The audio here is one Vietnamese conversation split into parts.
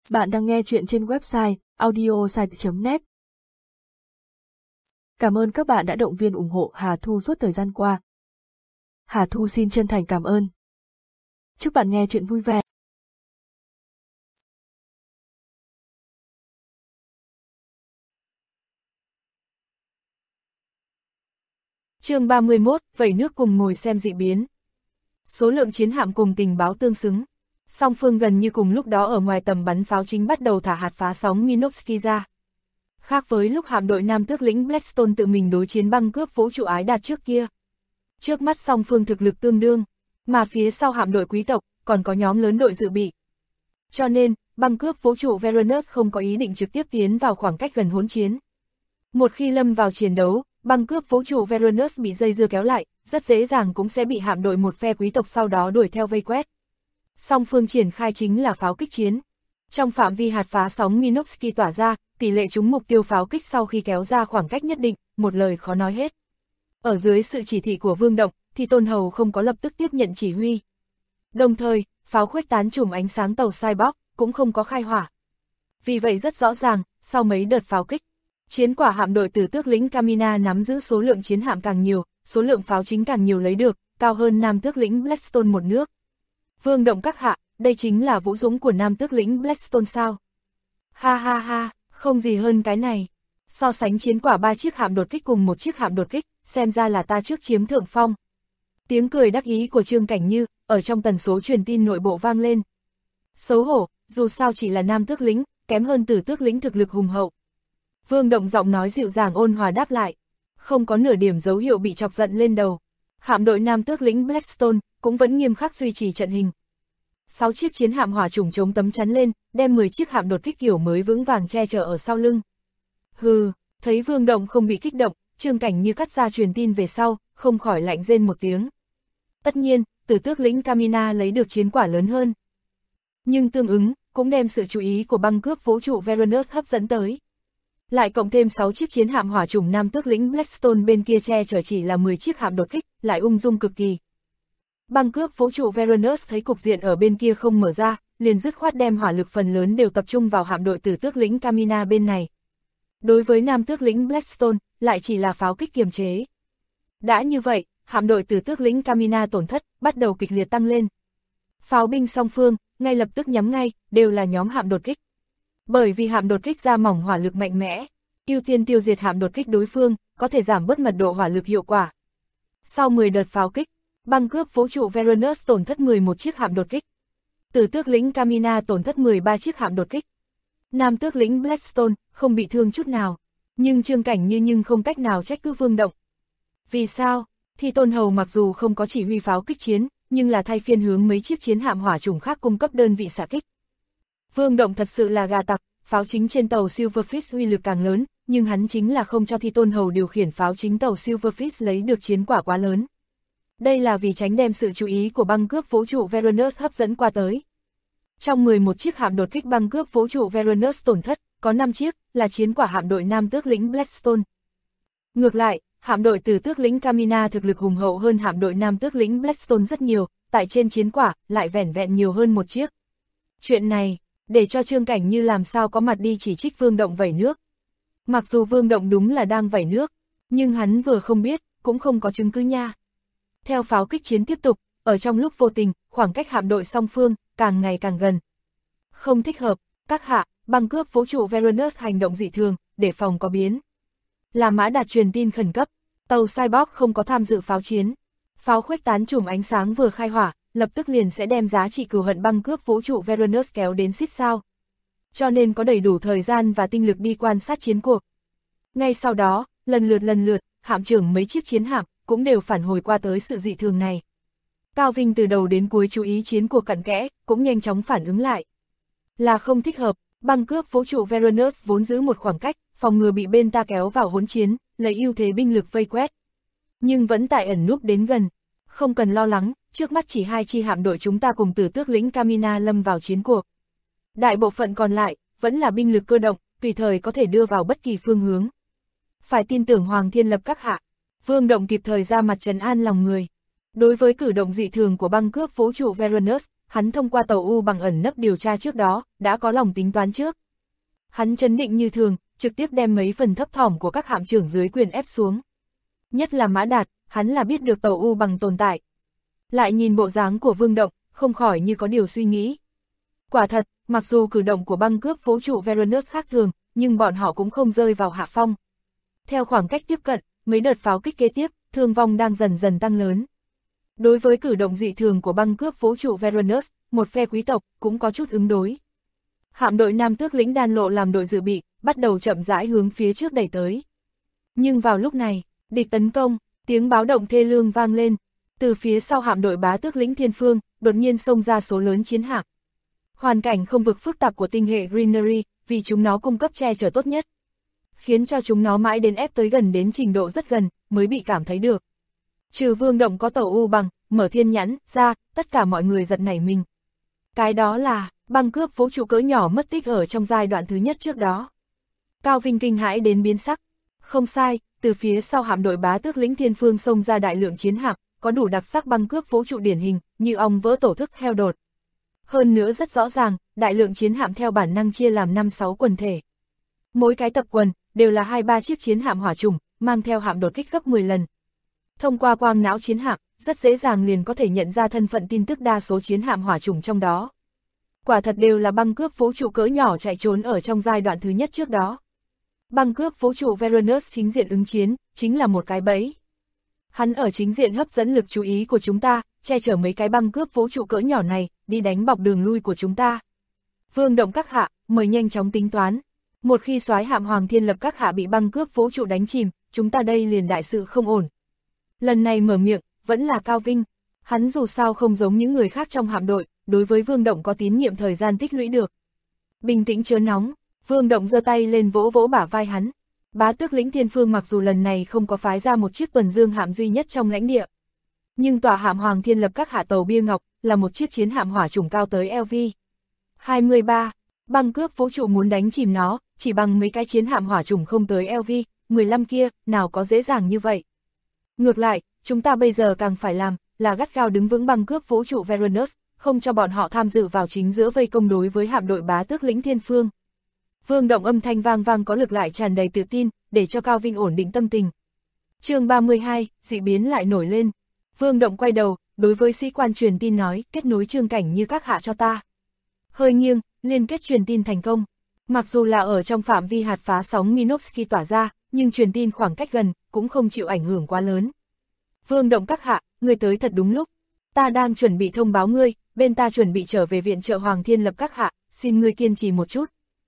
Bạn đang nghe chuyện trên website audiosite.net. Cảm ơn các bạn đã động viên ủng hộ Hà Thu suốt thời gian qua. Hà Thu xin chân thành cảm ơn. Chúc bạn nghe chuyện vui vẻ. Chương 31, vẩy nước cùng ngồi xem dị biến. Số lượng chiến hạm cùng tình báo tương xứng. Song phương gần như cùng lúc đó ở ngoài tầm bắn pháo chính bắt đầu thả hạt phá sóng Minovsky ra. Khác với lúc hạm đội Nam Tước lĩnh Blackstone tự mình đối chiến băng cướp vũ trụ Ái Đạt trước kia. Trước mắt song phương thực lực tương đương, mà phía sau hạm đội quý tộc còn có nhóm lớn đội dự bị. Cho nên, băng cướp vũ trụ Varanus không có ý định trực tiếp tiến vào khoảng cách gần hỗn chiến. Một khi lâm vào chiến đấu, băng cướp vũ trụ Varanus bị dây dưa kéo lại, rất dễ dàng cũng sẽ bị hạm đội một phe quý tộc sau đó đuổi theo vây quét. Song phương triển khai chính là pháo kích chiến. Trong phạm vi hạt phá sóng Minovsky tỏa ra, tỷ lệ trúng mục tiêu pháo kích sau khi kéo ra khoảng cách nhất định, một lời khó nói hết. Ở dưới sự chỉ thị của Vương Động, thì Tôn Hầu không có lập tức tiếp nhận chỉ huy. Đồng thời, pháo khuếch tán chùm ánh sáng tàu Cyborg cũng không có khai hỏa. Vì vậy rất rõ ràng, sau mấy đợt pháo kích, chiến quả hạm đội Tử Tước lĩnh Camina nắm giữ số lượng chiến hạm càng nhiều, số lượng pháo chính càng nhiều lấy được, cao hơn Nam Tước lĩnh Blackstone một nước. Vương Động các hạ, đây chính là vũ dũng của Nam Tước lĩnh Blackstone sao? Ha ha ha, không gì hơn cái này. So sánh chiến quả 3 chiếc hạm đột kích cùng một chiếc hạm đột kích, xem ra là ta trước chiếm thượng phong. Tiếng cười đắc ý của Trương Cảnh Như, ở trong tần số truyền tin nội bộ vang lên. Xấu hổ, dù sao chỉ là Nam Tước lĩnh, kém hơn Tử Tước lĩnh thực lực hùng hậu. Vương Động giọng nói dịu dàng ôn hòa đáp lại, không có nửa điểm dấu hiệu bị chọc giận lên đầu. Hạm đội Nam Tước lĩnh Blackstone cũng vẫn nghiêm khắc duy trì trận hình. 6 chiếc chiến hạm hỏa chủng chống tấm chắn lên, đem 10 chiếc hạm đột kích kiểu mới vững vàng che chở ở sau lưng. Hừ, thấy Vương Động không bị kích động, Trương Cảnh Như cắt ra truyền tin về sau, không khỏi lạnh rên một tiếng. Tất nhiên, Tử Tước lĩnh Camina lấy được chiến quả lớn hơn. Nhưng tương ứng, cũng đem sự chú ý của băng cướp vũ trụ Varanus hấp dẫn tới. Lại cộng thêm 6 chiếc chiến hạm hỏa chủng Nam Tước lĩnh Blackstone bên kia che chở chỉ là 10 chiếc hạm đột kích, lại ung dung cực kỳ. Băng cướp vũ trụ Varanus thấy cục diện ở bên kia không mở ra, liền dứt khoát đem hỏa lực phần lớn đều tập trung vào hạm đội Tử Tước lĩnh Camina bên này. Đối với Nam Tước lĩnh Blackstone, lại chỉ là pháo kích kiềm chế. Đã như vậy, hạm đội Tử Tước lĩnh Camina tổn thất, bắt đầu kịch liệt tăng lên. Pháo binh song phương, ngay lập tức nhắm ngay, đều là nhóm hạm đột kích. Bởi vì hạm đột kích ra mỏng hỏa lực mạnh mẽ, ưu tiên tiêu diệt hạm đột kích đối phương, có thể giảm bớt mật độ hỏa lực hiệu quả. Sau 10 đợt pháo kích, băng cướp vũ trụ Varanus tổn thất 11 chiếc hạm đột kích. Tử Tước lĩnh Camina tổn thất 13 chiếc hạm đột kích. Nam Tước lĩnh Blackstone không bị thương chút nào, nhưng Trương Cảnh Như nhưng không cách nào trách cứ Vương Động. Vì sao? Thì Tôn Hầu mặc dù không có chỉ huy pháo kích chiến, nhưng là thay phiên hướng mấy chiếc chiến hạm hỏa chủng khác cung cấp đơn vị xạ kích. Vương Động thật sự là gà tặc, pháo chính trên tàu Silverfish uy lực càng lớn, nhưng hắn chính là không cho Thi Tôn Hầu điều khiển pháo chính tàu Silverfish lấy được chiến quả quá lớn. Đây là vì tránh đem sự chú ý của băng cướp vũ trụ Varanus hấp dẫn qua tới. Trong 11 chiếc hạm đột kích băng cướp vũ trụ Varanus tổn thất, có 5 chiếc là chiến quả hạm đội Nam Tước lĩnh Blackstone. Ngược lại, hạm đội Tử Tước lĩnh Camina thực lực hùng hậu hơn hạm đội Nam Tước lĩnh Blackstone rất nhiều, tại trên chiến quả lại vẻn vẹn nhiều hơn một chiếc. Chuyện này, để cho Trương Cảnh Như làm sao có mặt đi chỉ trích Vương Động vẩy nước. Mặc dù Vương Động đúng là đang vẩy nước, nhưng hắn vừa không biết, cũng không có chứng cứ nha. Theo pháo kích chiến tiếp tục, ở trong lúc vô tình, khoảng cách hạm đội song phương càng ngày càng gần. Không thích hợp, các hạ, băng cướp vũ trụ Varanus hành động dị thường, để phòng có biến. Là Mã Đạt truyền tin khẩn cấp, tàu Cyborg không có tham dự pháo chiến. Pháo khuếch tán chùm ánh sáng vừa khai hỏa, lập tức liền sẽ đem giá trị cừu hận băng cướp vũ trụ Varanus kéo đến xít sao. Cho nên có đầy đủ thời gian và tinh lực đi quan sát chiến cuộc. Ngay sau đó, lần lượt, hạm trưởng mấy chiếc chiến hạm cũng đều phản hồi qua tới sự dị thường này. Cao Vinh từ đầu đến cuối chú ý chiến cuộc cặn kẽ, cũng nhanh chóng phản ứng lại. Là không thích hợp, băng cướp vũ trụ Varanus vốn giữ một khoảng cách, phòng ngừa bị bên ta kéo vào hỗn chiến, lấy ưu thế binh lực vây quét. Nhưng vẫn tại ẩn núp đến gần. Không cần lo lắng, trước mắt chỉ 2 chi hạm đội chúng ta cùng Tử Tước lĩnh Camina lâm vào chiến cuộc. Đại bộ phận còn lại, vẫn là binh lực cơ động, tùy thời có thể đưa vào bất kỳ phương hướng. Phải tin tưởng Hoàng Thiên Lập các hạ. Vương Động kịp thời ra mặt trấn an lòng người. Đối với cử động dị thường của băng cướp vũ trụ Varanus, hắn thông qua tàu U bằng ẩn nấp điều tra trước đó, đã có lòng tính toán trước. Hắn trấn định như thường, trực tiếp đem mấy phần thấp thỏm của các hạm trưởng dưới quyền ép xuống. Nhất là Mã Đạt, hắn là biết được tàu U bằng tồn tại. Lại nhìn bộ dáng của Vương Động, không khỏi như có điều suy nghĩ. Quả thật, mặc dù cử động của băng cướp vũ trụ Varanus khác thường, nhưng bọn họ cũng không rơi vào hạ phong. Theo khoảng cách tiếp cận, mấy đợt pháo kích kế tiếp, thương vong đang dần dần tăng lớn. Đối với cử động dị thường của băng cướp vũ trụ Varanus, một phe quý tộc cũng có chút ứng đối. Hạm đội Nam Tước lĩnh Đan Lộ làm đội dự bị, bắt đầu chậm rãi hướng phía trước đẩy tới. Nhưng vào lúc này, địch tấn công, tiếng báo động thê lương vang lên. Từ phía sau hạm đội Bá Tước lĩnh Thiên Phương, đột nhiên xông ra số lớn chiến hạm. Hoàn cảnh không vực phức tạp của tinh hệ Greenery, vì chúng nó cung cấp che chở tốt nhất, khiến cho chúng nó mãi đến ép tới gần đến trình độ rất gần, mới bị cảm thấy được. Trừ Vương Động có tàu U bằng, mở thiên nhãn ra, tất cả mọi người giật nảy mình. Cái đó là, băng cướp vũ trụ cỡ nhỏ mất tích ở trong giai đoạn thứ nhất trước đó. Cao Vinh kinh hãi đến biến sắc. Không sai, từ phía sau hạm đội Bá Tước lĩnh Thiên Phương xông ra đại lượng chiến hạm, có đủ đặc sắc băng cướp vũ trụ điển hình, như ong vỡ tổ thức heo đột. Hơn nữa rất rõ ràng, đại lượng chiến hạm theo bản năng chia làm 5-6 quần thể. Mỗi cái tập quần, đều là 2-3 chiếc chiến hạm hỏa trùng, mang theo hạm đột kích gấp 10 lần. Thông qua quang não chiến hạm, rất dễ dàng liền có thể nhận ra thân phận tin tức đa số chiến hạm hỏa trùng trong đó. Quả thật đều là băng cướp vũ trụ cỡ nhỏ chạy trốn ở trong giai đoạn thứ nhất trước đó. Băng cướp vũ trụ Varanus chính diện ứng chiến, chính là một cái bẫy. Hắn ở chính diện hấp dẫn lực chú ý của chúng ta, che chở mấy cái băng cướp vũ trụ cỡ nhỏ này, đi đánh bọc đường lui của chúng ta. Vương Động các hạ, mời nhanh chóng tính toán. Một khi soái hạm Hoàng Thiên Lập các hạ bị băng cướp vũ trụ đánh chìm, chúng ta đây liền đại sự không ổn. Lần này mở miệng, vẫn là Cao Vinh. Hắn dù sao không giống những người khác trong hạm đội, đối với Vương Động có tín nhiệm thời gian tích lũy được. Bình tĩnh chớ nóng, Vương Động giơ tay lên vỗ vỗ bả vai hắn. Bá Tước lĩnh Thiên Phương mặc dù lần này không có phái ra một chiếc tuần dương hạm duy nhất trong lãnh địa, nhưng tòa hạm Hoàng Thiên Lập các hạ tàu Bia Ngọc là một chiếc chiến hạm hỏa trùng cao tới LV-23. Băng cướp vũ trụ muốn đánh chìm nó, chỉ bằng mấy cái chiến hạm hỏa trùng không tới LV-15 kia, nào có dễ dàng như vậy. Ngược lại, chúng ta bây giờ càng phải làm, là gắt gao đứng vững băng cướp vũ trụ Varanus, không cho bọn họ tham dự vào chính giữa vây công đối với hạm đội Bá Tước lĩnh Thiên Phương. Vương Động âm thanh vang vang có lực lại tràn đầy tự tin, để cho Cao Vinh ổn định tâm tình. Chương 32, dị biến lại nổi lên. Vương Động quay đầu, đối với sĩ quan truyền tin nói, kết nối Trương Cảnh Như các hạ cho ta. Hơi nghiêng, liên kết truyền tin thành công. Mặc dù là ở trong phạm vi hạt phá sóng Minovsky tỏa ra, nhưng truyền tin khoảng cách gần, cũng không chịu ảnh hưởng quá lớn. Vương Động các hạ, ngươi tới thật đúng lúc. Ta đang chuẩn bị thông báo ngươi, bên ta chuẩn bị trở về viện trợ Hoàng Thiên Lập các hạ, xin ngươi kiên trì một chút.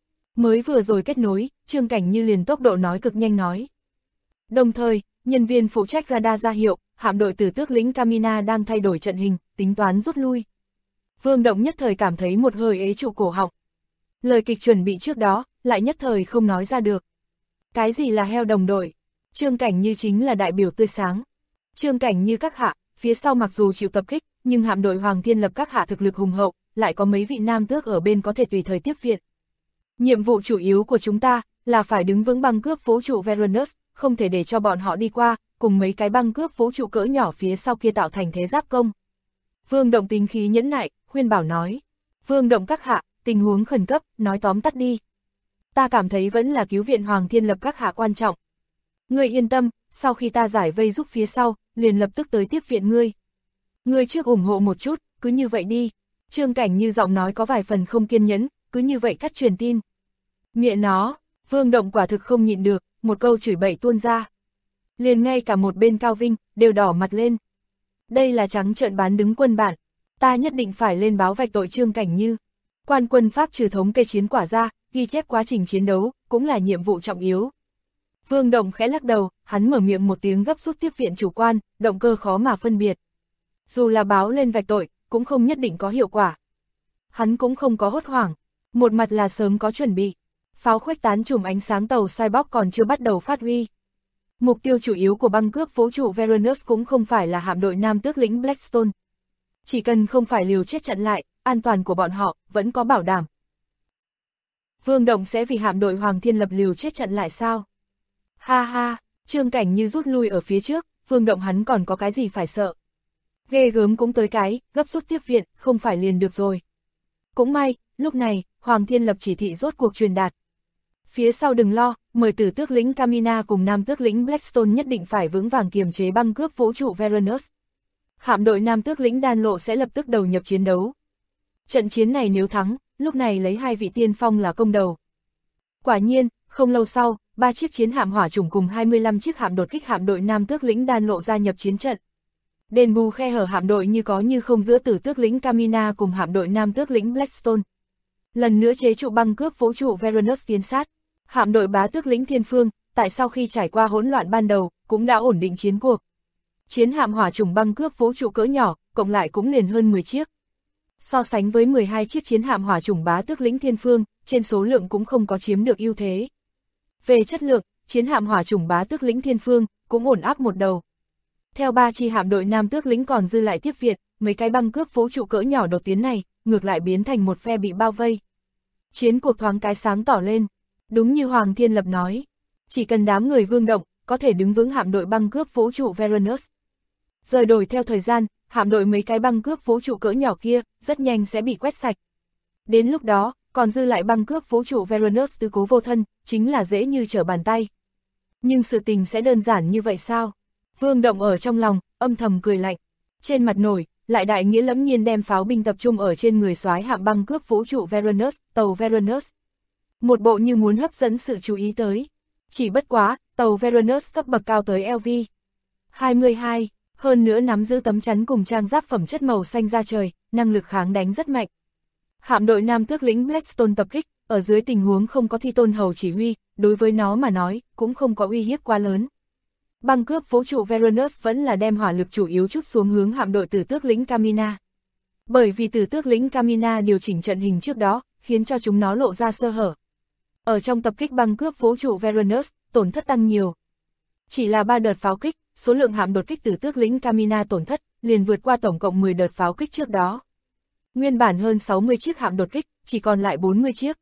Mới vừa rồi kết nối, Trương Cảnh Như liền tốc độ nói cực nhanh nói. Đồng thời, nhân viên phụ trách radar ra hiệu, hạm đội Tử Tước lĩnh Camina đang thay đổi trận hình, tính toán rút lui. Vương Động nhất thời cảm thấy một hơi ế trụ cổ họng. Lời kịch chuẩn bị trước đó, lại nhất thời không nói ra được. Cái gì là heo đồng đội? Trương Cảnh Như chính là đại biểu tươi sáng. Trương Cảnh Như các hạ, phía sau mặc dù chịu tập kích, nhưng hạm đội Hoàng Thiên Lập các hạ thực lực hùng hậu, lại có mấy vị nam tước ở bên có thể tùy thời tiếp viện. Nhiệm vụ chủ yếu của chúng ta, là phải đứng vững băng cướp vũ trụ Varanus, không thể để cho bọn họ đi qua, cùng mấy cái băng cướp vũ trụ cỡ nhỏ phía sau kia tạo thành thế giáp công. Vương Động tính khí nhẫn nại, khuyên bảo nói. Vương Động các hạ, tình huống khẩn cấp, nói tóm tắt đi. Ta cảm thấy vẫn là cứu viện Hoàng Thiên Lập các hạ quan trọng. Ngươi yên tâm, sau khi ta giải vây giúp phía sau, liền lập tức tới tiếp viện ngươi. Ngươi trước ủng hộ một chút, cứ như vậy đi. Trương Cảnh Như giọng nói có vài phần không kiên nhẫn, cứ như vậy cắt truyền tin. Mẹ nó, Vương Động quả thực không nhịn được, một câu chửi bậy tuôn ra. Liền ngay cả một bên Cao Vinh, đều đỏ mặt lên. Đây là trắng trợn bán đứng quân bản, ta nhất định phải lên báo vạch tội Trương Cảnh Như. Quan quân Pháp trừ thống kê chiến quả ra, ghi chép quá trình chiến đấu, cũng là nhiệm vụ trọng yếu. Vương Động khẽ lắc đầu, hắn mở miệng một tiếng gấp rút tiếp viện chủ quan, động cơ khó mà phân biệt. Dù là báo lên vạch tội, cũng không nhất định có hiệu quả. Hắn cũng không có hốt hoảng, một mặt là sớm có chuẩn bị. Pháo khuếch tán chùm ánh sáng tàu Cyborg còn chưa bắt đầu phát huy. Mục tiêu chủ yếu của băng cướp vũ trụ Varanus cũng không phải là hạm đội Nam Tước lĩnh Blackstone. Chỉ cần không phải liều chết chặn lại, an toàn của bọn họ vẫn có bảo đảm. Vương Động sẽ vì hạm đội Hoàng Thiên Lập liều chết chặn lại sao? Ha ha, Trương Cảnh Như rút lui ở phía trước, Vương Động hắn còn có cái gì phải sợ? Ghê gớm cũng tới cái, gấp rút tiếp viện, không phải liền được rồi. Cũng may, lúc này, Hoàng Thiên Lập chỉ thị rốt cuộc truyền đạt. Phía sau đừng lo, mời tử tước lĩnh Camina cùng nam tước lĩnh Blackstone nhất định phải vững vàng kiềm chế băng cướp vũ trụ Varanus. Hạm đội nam tước lĩnh Đan Lộ sẽ lập tức đầu nhập chiến đấu. Trận chiến này nếu thắng, lúc này lấy 2 vị tiên phong là công đầu. Quả nhiên, không lâu sau, 3 chiếc chiến hạm hỏa chủng cùng 25 chiếc hạm đột kích hạm đội nam tước lĩnh Đan Lộ gia nhập chiến trận. Đền bù khe hở hạm đội như có như không giữa tử tước lĩnh Camina cùng hạm đội nam tước lĩnh Blackstone. Lần nữa chế trụ băng cướp vũ trụ Varanus tiến sát. Hạm đội bá tước lĩnh Thiên Phương, tại sau khi trải qua hỗn loạn ban đầu, cũng đã ổn định chiến cuộc. Chiến hạm hỏa chủng băng cướp vũ trụ cỡ nhỏ, cộng lại cũng liền hơn 10 chiếc. So sánh với 12 chiếc chiến hạm hỏa chủng bá tước lĩnh Thiên Phương, trên số lượng cũng không có chiếm được ưu thế. Về chất lượng, chiến hạm hỏa chủng bá tước lĩnh Thiên Phương cũng ổn áp một đầu. Theo 3 chi hạm đội nam tước lĩnh còn dư lại tiếp viện, mấy cái băng cướp vũ trụ cỡ nhỏ đột tiến này, ngược lại biến thành một phe bị bao vây. Chiến cuộc thoáng cái sáng tỏ lên. Đúng như Hoàng Thiên Lập nói, chỉ cần đám người Vương Động, có thể đứng vững hạm đội băng cướp vũ trụ Varanus. Rời đổi theo thời gian, hạm đội mấy cái băng cướp vũ trụ cỡ nhỏ kia, rất nhanh sẽ bị quét sạch. Đến lúc đó, còn dư lại băng cướp vũ trụ Varanus tứ cố vô thân, chính là dễ như trở bàn tay. Nhưng sự tình sẽ đơn giản như vậy sao? Vương Động ở trong lòng, âm thầm cười lạnh. Trên mặt nổi, lại đại nghĩa lẫm nhiên đem pháo binh tập trung ở trên người soái hạm băng cướp vũ trụ Varanus, tàu Varanus. Một bộ như muốn hấp dẫn sự chú ý tới. Chỉ bất quá, tàu Varanus cấp bậc cao tới LV 22, hơn nữa nắm giữ tấm chắn cùng trang giáp phẩm chất màu xanh da trời, năng lực kháng đánh rất mạnh. Hạm đội nam tước lĩnh Blackstone tập kích, ở dưới tình huống không có Thi Tôn Hầu chỉ huy, đối với nó mà nói, cũng không có uy hiếp quá lớn. Băng cướp vũ trụ Varanus vẫn là đem hỏa lực chủ yếu chút xuống hướng hạm đội tử tước lĩnh Camina. Bởi vì tử tước lĩnh Camina điều chỉnh trận hình trước đó, khiến cho chúng nó lộ ra sơ hở. Ở trong tập kích băng cướp vũ trụ Varanus, tổn thất tăng nhiều. Chỉ là 3 đợt pháo kích, số lượng hạm đột kích tử tước lĩnh Camina tổn thất, liền vượt qua tổng cộng 10 đợt pháo kích trước đó. Nguyên bản hơn 60 chiếc hạm đột kích, chỉ còn lại 40 chiếc.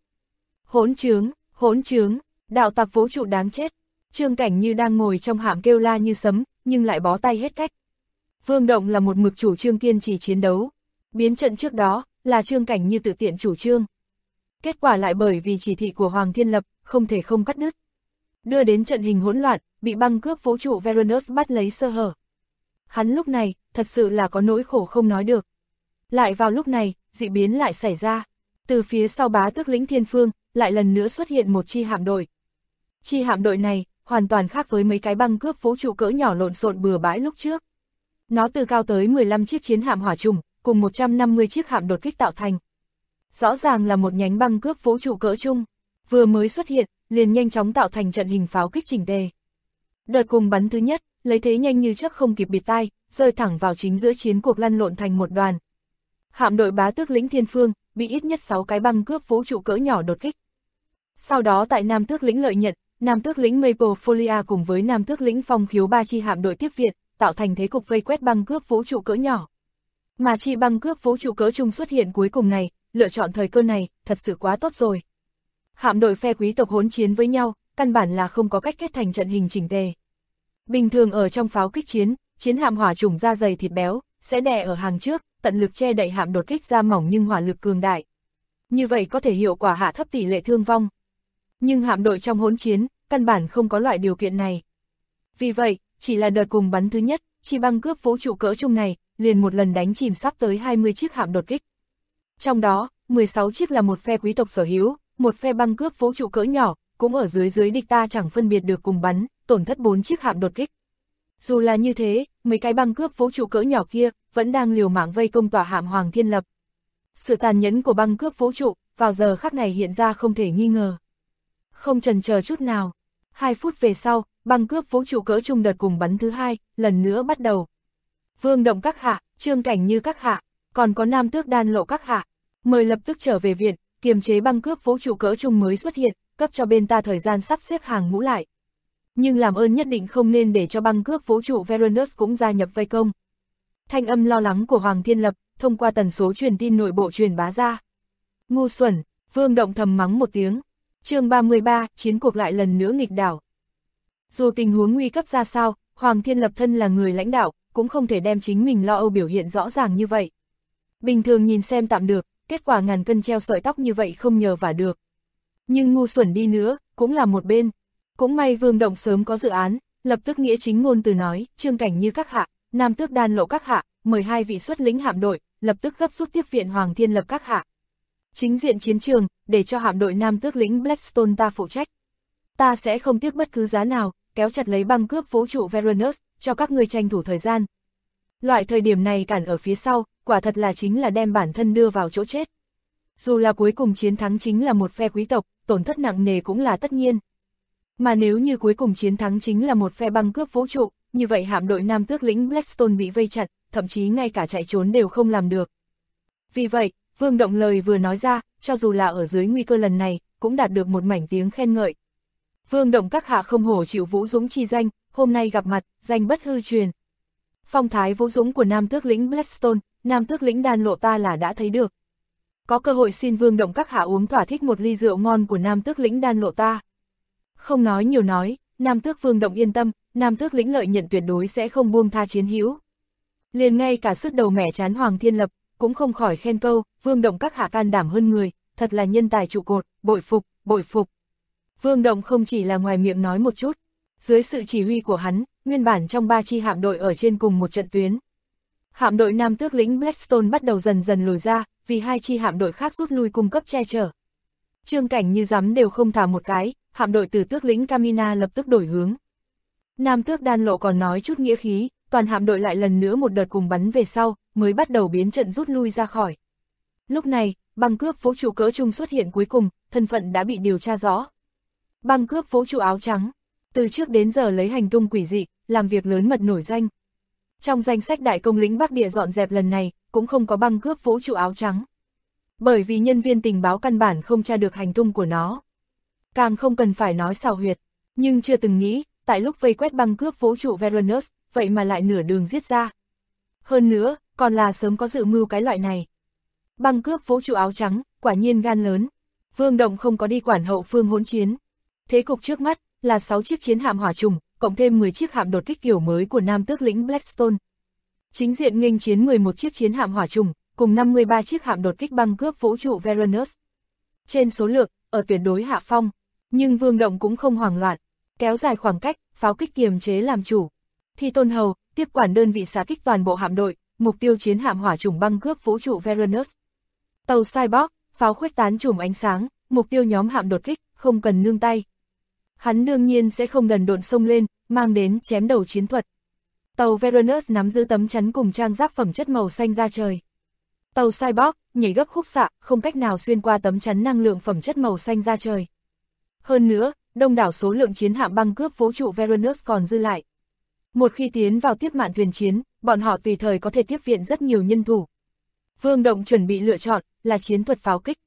Hỗn trướng, đạo tặc vũ trụ đáng chết. Trương Cảnh Như đang ngồi trong hạm kêu la như sấm, nhưng lại bó tay hết cách. Vương Động là một mực chủ trương kiên trì chiến đấu. Biến trận trước đó, là Trương Cảnh Như tự tiện chủ trương. Kết quả lại bởi vì chỉ thị của Hoàng Thiên Lập, không thể không cắt đứt. Đưa đến trận hình hỗn loạn, bị băng cướp vũ trụ Varanus bắt lấy sơ hở. Hắn lúc này, thật sự là có nỗi khổ không nói được. Lại vào lúc này, dị biến lại xảy ra. Từ phía sau bá tước lĩnh Thiên Phương, lại lần nữa xuất hiện một chi hạm đội. Chi hạm đội này, hoàn toàn khác với mấy cái băng cướp vũ trụ cỡ nhỏ lộn xộn bừa bãi lúc trước. Nó từ cao tới 15 chiếc chiến hạm hỏa trùng, cùng 150 chiếc hạm đột kích tạo thành. Rõ ràng là một nhánh băng cướp vũ trụ cỡ trung, vừa mới xuất hiện, liền nhanh chóng tạo thành trận hình pháo kích chỉnh tề. Đợt cùng bắn thứ nhất, lấy thế nhanh như chớp không kịp bịt tai, rơi thẳng vào chính giữa chiến cuộc lăn lộn thành một đoàn. Hạm đội bá tước lĩnh Thiên Phương, bị ít nhất 6 cái băng cướp vũ trụ cỡ nhỏ đột kích. Sau đó tại Nam Tước lĩnh Lợi Nhật, Nam Tước lĩnh Maple Folia cùng với Nam Tước lĩnh Phong Khiếu 3 chi hạm đội tiếp viện, tạo thành thế cục vây quét băng cướp vũ trụ cỡ nhỏ. Mà chi băng cướp vũ trụ cỡ trung xuất hiện cuối cùng này, lựa chọn thời cơ này, thật sự quá tốt rồi. Hạm đội phe quý tộc hỗn chiến với nhau, căn bản là không có cách kết thành trận hình chỉnh tề. Bình thường ở trong pháo kích chiến, chiến hạm hỏa chủng da dày thịt béo, sẽ đè ở hàng trước, tận lực che đậy hạm đột kích da mỏng nhưng hỏa lực cường đại. Như vậy có thể hiệu quả hạ thấp tỷ lệ thương vong. Nhưng hạm đội trong hỗn chiến, căn bản không có loại điều kiện này. Vì vậy, chỉ là đợt cùng bắn thứ nhất, chi băng cướp vũ trụ cỡ trung này, liền một lần đánh chìm sắp tới 20 chiếc hạm đột kích. Trong đó, 16 chiếc là một phe quý tộc sở hữu, một phe băng cướp vũ trụ cỡ nhỏ, cũng ở dưới địch ta chẳng phân biệt được cùng bắn, tổn thất 4 chiếc hạm đột kích. Dù là như thế, mấy cái băng cướp vũ trụ cỡ nhỏ kia, vẫn đang liều mạng vây công tòa hạm Hoàng Thiên Lập. Sự tàn nhẫn của băng cướp vũ trụ, vào giờ khắc này hiện ra không thể nghi ngờ. Không chần chờ chút nào. 2 phút về sau, băng cướp vũ trụ cỡ trung đợt cùng bắn thứ hai, lần nữa bắt đầu. Vương Động các hạ, Trương Cảnh Như các hạ, còn có Nam Tước Đan Lộ các hạ, mời lập tức trở về viện, kiềm chế băng cướp vũ trụ cỡ trung mới xuất hiện, cấp cho bên ta thời gian sắp xếp hàng ngũ lại. Nhưng làm ơn nhất định không nên để cho băng cướp vũ trụ Varanus cũng gia nhập vây công. Thanh âm lo lắng của Hoàng Thiên Lập, thông qua tần số truyền tin nội bộ truyền bá ra. Ngu xuẩn, Vương Động thầm mắng một tiếng. Chương 33, chiến cuộc lại lần nữa nghịch đảo. Dù tình huống nguy cấp ra sao, Hoàng Thiên Lập thân là người lãnh đạo, cũng không thể đem chính mình lo âu biểu hiện rõ ràng như vậy. Bình thường nhìn xem tạm được, kết quả ngàn cân treo sợi tóc như vậy không nhờ vả được. Nhưng ngu xuẩn đi nữa, cũng là một bên. Cũng may Vương Động sớm có dự án, lập tức nghĩa chính ngôn từ nói, Trương Cảnh Như các hạ, Nam Tước Đan Lộ các hạ, mời 2 vị xuất lĩnh hạm đội, lập tức gấp rút tiếp viện Hoàng Thiên Lập các hạ. Chính diện chiến trường, để cho hạm đội Nam Tước lĩnh Blackstone ta phụ trách. Ta sẽ không tiếc bất cứ giá nào, kéo chặt lấy băng cướp vũ trụ Varanus, cho các ngươi tranh thủ thời gian. Loại thời điểm này cản ở phía sau, quả thật là chính là đem bản thân đưa vào chỗ chết. Dù là cuối cùng chiến thắng chính là một phe quý tộc, tổn thất nặng nề cũng là tất nhiên. Mà nếu như cuối cùng chiến thắng chính là một phe băng cướp vũ trụ, như vậy hạm đội Nam Tước lĩnh Blackstone bị vây chặt, thậm chí ngay cả chạy trốn đều không làm được. Vì vậy, Vương Động lời vừa nói ra, cho dù là ở dưới nguy cơ lần này, cũng đạt được một mảnh tiếng khen ngợi. Vương Động các hạ không hổ chịu vũ dũng chi danh, hôm nay gặp mặt, danh bất hư truyền. Phong thái vũ dũng của Nam Tước lĩnh Blackstone, Nam Tước lĩnh Đan Lộ ta là đã thấy được. Có cơ hội xin Vương Động các hạ uống thỏa thích một ly rượu ngon của Nam Tước lĩnh Đan Lộ ta. Không nói nhiều nói, Nam Tước Vương Động yên tâm, Nam Tước lĩnh lợi nhận tuyệt đối sẽ không buông tha chiến hữu. Liền ngay cả sức đầu mẻ chán Hoàng Thiên Lập, cũng không khỏi khen câu, Vương Động các hạ can đảm hơn người, thật là nhân tài trụ cột, bội phục, bội phục. Vương Động không chỉ là ngoài miệng nói một chút, dưới sự chỉ huy của hắn, nguyên bản trong 3 chi hạm đội ở trên cùng một trận tuyến. Hạm đội Nam Tước lĩnh Blackstone bắt đầu dần dần lùi ra, vì 2 chi hạm đội khác rút lui cung cấp che chở. Trương Cảnh Như dám đều không thả một cái, hạm đội từ Tước lĩnh Camina lập tức đổi hướng. Nam Tước Đan Lộ còn nói chút nghĩa khí, toàn hạm đội lại lần nữa một đợt cùng bắn về sau, mới bắt đầu biến trận rút lui ra khỏi. Lúc này, băng cướp vũ trụ cỡ trung xuất hiện cuối cùng, thân phận đã bị điều tra rõ. Băng cướp vũ trụ áo trắng, từ trước đến giờ lấy hành tung quỷ dị, làm việc lớn mật nổi danh. Trong danh sách đại công lĩnh Bắc Địa dọn dẹp lần này, cũng không có băng cướp vũ trụ áo trắng. Bởi vì nhân viên tình báo căn bản không tra được hành tung của nó. Càng không cần phải nói xào huyệt, nhưng chưa từng nghĩ, tại lúc vây quét băng cướp vũ trụ Varanus, vậy mà lại nửa đường giết ra. Hơn nữa, còn là sớm có dự mưu cái loại này. Băng cướp vũ trụ áo trắng, quả nhiên gan lớn. Vương Động không có đi quản hậu phương hỗn chiến. Thế cục trước mắt, là 6 chiếc chiến hạm hỏa trùng, cộng thêm 10 chiếc hạm đột kích kiểu mới của Nam Tước lĩnh Blackstone. Chính diện nghênh chiến 11 chiếc chiến hạm hỏa trùng, cùng 53 chiếc hạm đột kích băng cướp vũ trụ Varanus. Trên số lượng, ở tuyệt đối hạ phong, nhưng Vương Động cũng không hoảng loạn, kéo dài khoảng cách, pháo kích kiềm chế làm chủ. Thi Tôn Hầu, tiếp quản đơn vị xạ kích toàn bộ hạm đội, mục tiêu chiến hạm hỏa trùng băng cướp vũ trụ Varanus. Tàu Cyborg, pháo khuếch tán chùm ánh sáng, mục tiêu nhóm hạm đột kích, không cần nương tay. Hắn đương nhiên sẽ không đần độn xông lên, mang đến chém đầu chiến thuật. Tàu Varanus nắm giữ tấm chắn cùng trang giáp phẩm chất màu xanh ra trời. Tàu Cyborg, nhảy gấp khúc xạ, không cách nào xuyên qua tấm chắn năng lượng phẩm chất màu xanh ra trời. Hơn nữa, đông đảo số lượng chiến hạm băng cướp vũ trụ Varanus còn dư lại. Một khi tiến vào tiếp mạn thuyền chiến, bọn họ tùy thời có thể tiếp viện rất nhiều nhân thủ. Vương Động chuẩn bị lựa chọn là chiến thuật pháo kích.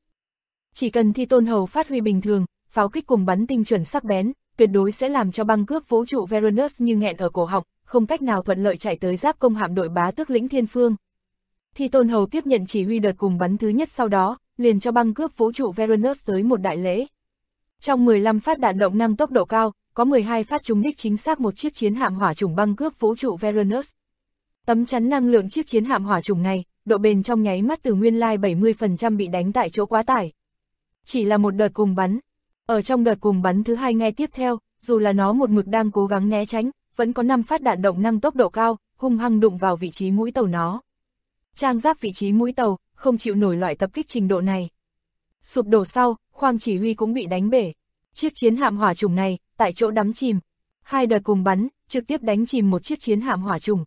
Chỉ cần Thi Tôn Hầu phát huy bình thường, pháo kích cùng bắn tinh chuẩn sắc bén, tuyệt đối sẽ làm cho băng cướp vũ trụ Varanus như nghẹn ở cổ họng, không cách nào thuận lợi chạy tới giáp công hạm đội Bá Tước lĩnh Thiên Phương. Thi Tôn Hầu tiếp nhận chỉ huy đợt cùng bắn thứ nhất, sau đó liền cho băng cướp vũ trụ Varanus tới một đại lễ. Trong 15 phát đạn động năng tốc độ cao, có 12 phát trúng đích chính xác một chiếc chiến hạm hỏa trùng băng cướp vũ trụ Varanus. Tấm chắn năng lượng chiếc chiến hạm hỏa trùng này, độ bền trong nháy mắt từ nguyên lai 70% bị đánh tại chỗ quá tải. Chỉ là một đợt cùng bắn. Ở trong đợt cùng bắn thứ 2 ngay tiếp theo, dù là nó một mực đang cố gắng né tránh, vẫn có 5 phát đạn động năng tốc độ cao, hung hăng đụng vào vị trí mũi tàu nó. Trang giáp vị trí mũi tàu, không chịu nổi loại tập kích trình độ này. Sụp đổ sau, khoang chỉ huy cũng bị đánh bể. Chiếc chiến hạm hỏa trùng này, tại chỗ đắm chìm. 2 đợt cùng bắn, trực tiếp đánh chìm một chiếc chiến hạm hỏa trùng.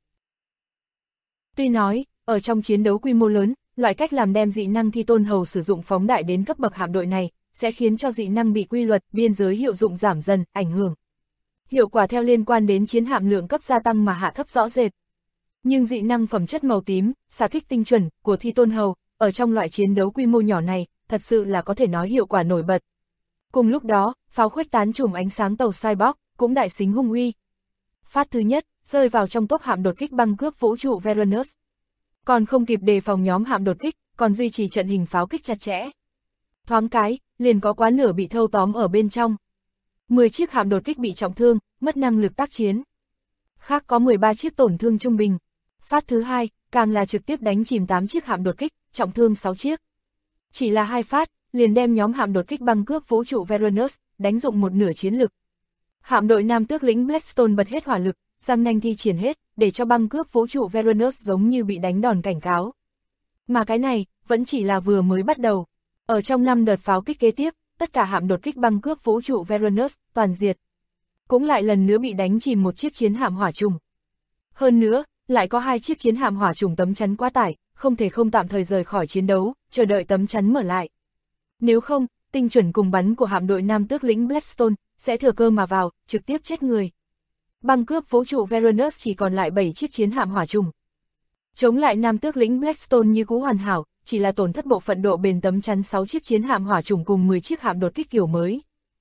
Tuy nói, ở trong chiến đấu quy mô lớn, loại cách làm đem dị năng Thi Tôn Hầu sử dụng phóng đại đến cấp bậc hạm đội này, sẽ khiến cho dị năng bị quy luật, biên giới hiệu dụng giảm dần, ảnh hưởng. Hiệu quả theo liên quan đến chiến hạm lượng cấp gia tăng mà hạ thấp rõ rệt. Nhưng dị năng phẩm chất màu tím, xạ kích tinh chuẩn của Thi Tôn Hầu, ở trong loại chiến đấu quy mô nhỏ này, thật sự là có thể nói hiệu quả nổi bật. Cùng lúc đó, pháo khuếch tán chùm ánh sáng tàu Cyborg cũng đại xính hung uy. Phát thứ nhất, rơi vào trong tốp hạm đột kích băng cướp vũ trụ Varanus. Còn không kịp đề phòng nhóm hạm đột kích, còn duy trì trận hình pháo kích chặt chẽ. Thoáng cái, liền có quá nửa bị thâu tóm ở bên trong. 10 chiếc hạm đột kích bị trọng thương, mất năng lực tác chiến. khác có 13 chiếc tổn thương trung bình. Phát thứ hai, càng là trực tiếp đánh chìm 8 chiếc hạm đột kích, trọng thương 6 chiếc. Chỉ là 2 phát, liền đem nhóm hạm đột kích băng cướp vũ trụ Varanus, đánh dụng một nửa chiến lực. Hạm đội nam tước lĩnh Blackstone bật hết hỏa lực, răng nanh thi triển hết, để cho băng cướp vũ trụ Varanus giống như bị đánh đòn cảnh cáo. Mà cái này, vẫn chỉ là vừa mới bắt đầu. Ở trong 5 đợt pháo kích kế tiếp, tất cả hạm đột kích băng cướp vũ trụ Varanus, toàn diệt. Cũng lại lần nữa bị đánh chìm một chiếc chiến hạm hỏa trùng. Hơn nữa, lại có 2 chiếc chiến hạm hỏa trùng tấm chắn quá tải, không thể không tạm thời rời khỏi chiến đấu, chờ đợi tấm chắn mở lại. Nếu không, tinh chuẩn cùng bắn của hạm đội nam tước lĩnh Blackstone sẽ thừa cơ mà vào, trực tiếp chết người. Băng cướp vũ trụ Varanus chỉ còn lại 7 chiếc chiến hạm hỏa trùng. Chống lại nam tước lĩnh Blackstone như cũ hoàn hảo, chỉ là tổn thất bộ phận độ bền tấm chắn 6 chiếc chiến hạm hỏa trùng cùng 10 chiếc hạm đột kích kiểu mới.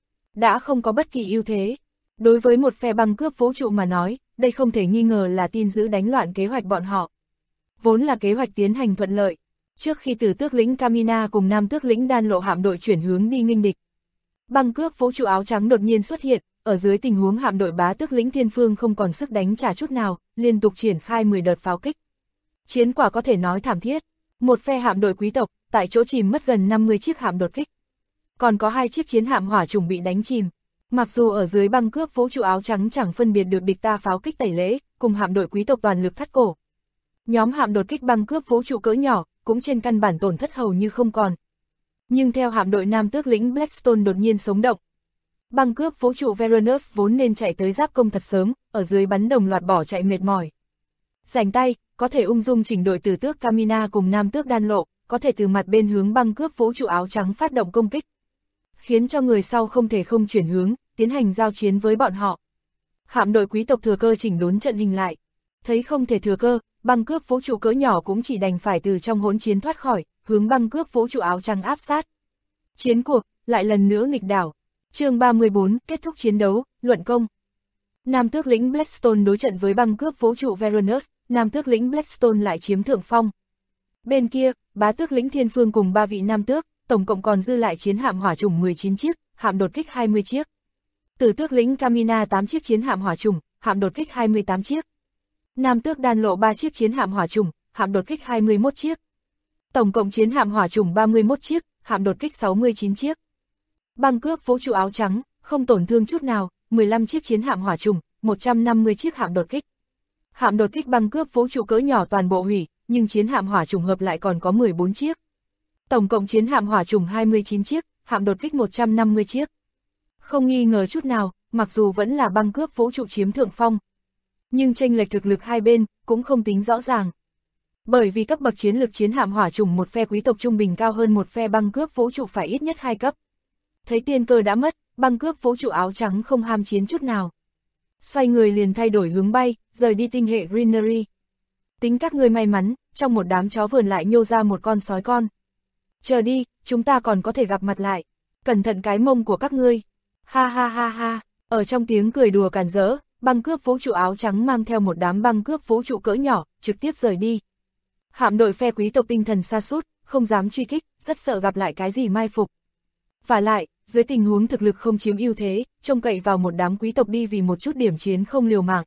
Đã không có bất kỳ ưu thế. Đối với một phe băng cướp vũ trụ mà nói, đây không thể nghi ngờ là tin dữ đánh loạn kế hoạch bọn họ. Vốn là kế hoạch tiến hành thuận lợi. Trước khi từ tước lĩnh Camina cùng nam tước lĩnh Đan Lộ hạm đội chuyển hướng đi nghênh địch, băng cướp vũ trụ áo trắng đột nhiên xuất hiện, ở dưới tình huống hạm đội bá tước lĩnh Thiên Phương không còn sức đánh trả chút nào, liên tục triển khai 10 đợt pháo kích. Chiến quả có thể nói thảm thiết, một phe hạm đội quý tộc, tại chỗ chìm mất gần 50 chiếc hạm đột kích. Còn có 2 chiếc chiến hạm hỏa trùng bị đánh chìm. Mặc dù ở dưới băng cướp vũ trụ áo trắng chẳng phân biệt được địch ta pháo kích tẩy lễ, cùng hạm đội quý tộc toàn lực thắt cổ. Nhóm hạm đột kích băng cướp vũ trụ cỡ nhỏ, cũng trên căn bản tổn thất hầu như không còn. Nhưng theo hạm đội nam tước lĩnh Blackstone đột nhiên sống động, băng cướp vũ trụ Varanus vốn nên chạy tới giáp công thật sớm, ở dưới bắn đồng loạt bỏ chạy mệt mỏi. Rảnh tay, có thể ung dung chỉnh đội từ tước Camina cùng nam tước Đan Lộ, có thể từ mặt bên hướng băng cướp vũ trụ áo trắng phát động công kích, khiến cho người sau không thể không chuyển hướng, tiến hành giao chiến với bọn họ. Hạm đội quý tộc thừa cơ chỉnh đốn trận hình lại. Thấy không thể thừa cơ, băng cướp vũ trụ cỡ nhỏ cũng chỉ đành phải từ trong hỗn chiến thoát khỏi, hướng băng cướp vũ trụ áo trắng áp sát. Chiến cuộc, lại lần nữa nghịch đảo. Chương 34, kết thúc chiến đấu, luận công. Nam tước lĩnh Blackstone đối trận với băng cướp vũ trụ Varanus, nam tước lĩnh Blackstone lại chiếm thượng phong. Bên kia, bá tước lĩnh Thiên Phương cùng 3 vị nam tước, tổng cộng còn dư lại chiến hạm hỏa trùng 19 chiếc, hạm đột kích 20 chiếc. Từ tước lĩnh Camina 8 chiếc chiến hạm hỏa trùng, hạm đột kích 28 chiếc. Nam tước Đan Lộ 3 chiếc chiến hạm hỏa trùng, hạm đột kích 21 chiếc. Tổng cộng chiến hạm hỏa trùng 31 chiếc, hạm đột kích 69 chiếc. Băng cướp vũ trụ áo trắng, không tổn thương chút nào, 15 chiếc chiến hạm hỏa trùng, 150 chiếc hạm đột kích. Hạm đột kích băng cướp vũ trụ cỡ nhỏ toàn bộ hủy, nhưng chiến hạm hỏa trùng hợp lại còn có 14 chiếc. Tổng cộng chiến hạm hỏa trùng 29 chiếc, hạm đột kích 150 chiếc. Không nghi ngờ chút nào, mặc dù vẫn là băng cướp vũ trụ chiếm thượng phong, nhưng chênh lệch thực lực hai bên cũng không tính rõ ràng. Bởi vì cấp bậc chiến lực chiến hạm hỏa trùng một phe quý tộc trung bình cao hơn một phe băng cướp vũ trụ phải ít nhất 2 cấp. Thấy tiên cơ đã mất, băng cướp vũ trụ áo trắng không ham chiến chút nào. Xoay người liền thay đổi hướng bay, rời đi tinh hệ Greenery. Tính các ngươi may mắn, trong một đám chó vườn lại nhô ra một con sói con. Chờ đi, chúng ta còn có thể gặp mặt lại. Cẩn thận cái mông của các ngươi. Ha ha ha ha, ở trong tiếng cười đùa càn rỡ, băng cướp vũ trụ áo trắng mang theo một đám băng cướp vũ trụ cỡ nhỏ, trực tiếp rời đi. Hạm đội phe quý tộc tinh thần sa sút, không dám truy kích, rất sợ gặp lại cái gì mai phục. Và lại, dưới tình huống thực lực không chiếm ưu thế, trông cậy vào một đám quý tộc đi vì một chút điểm chiến không liều mạng.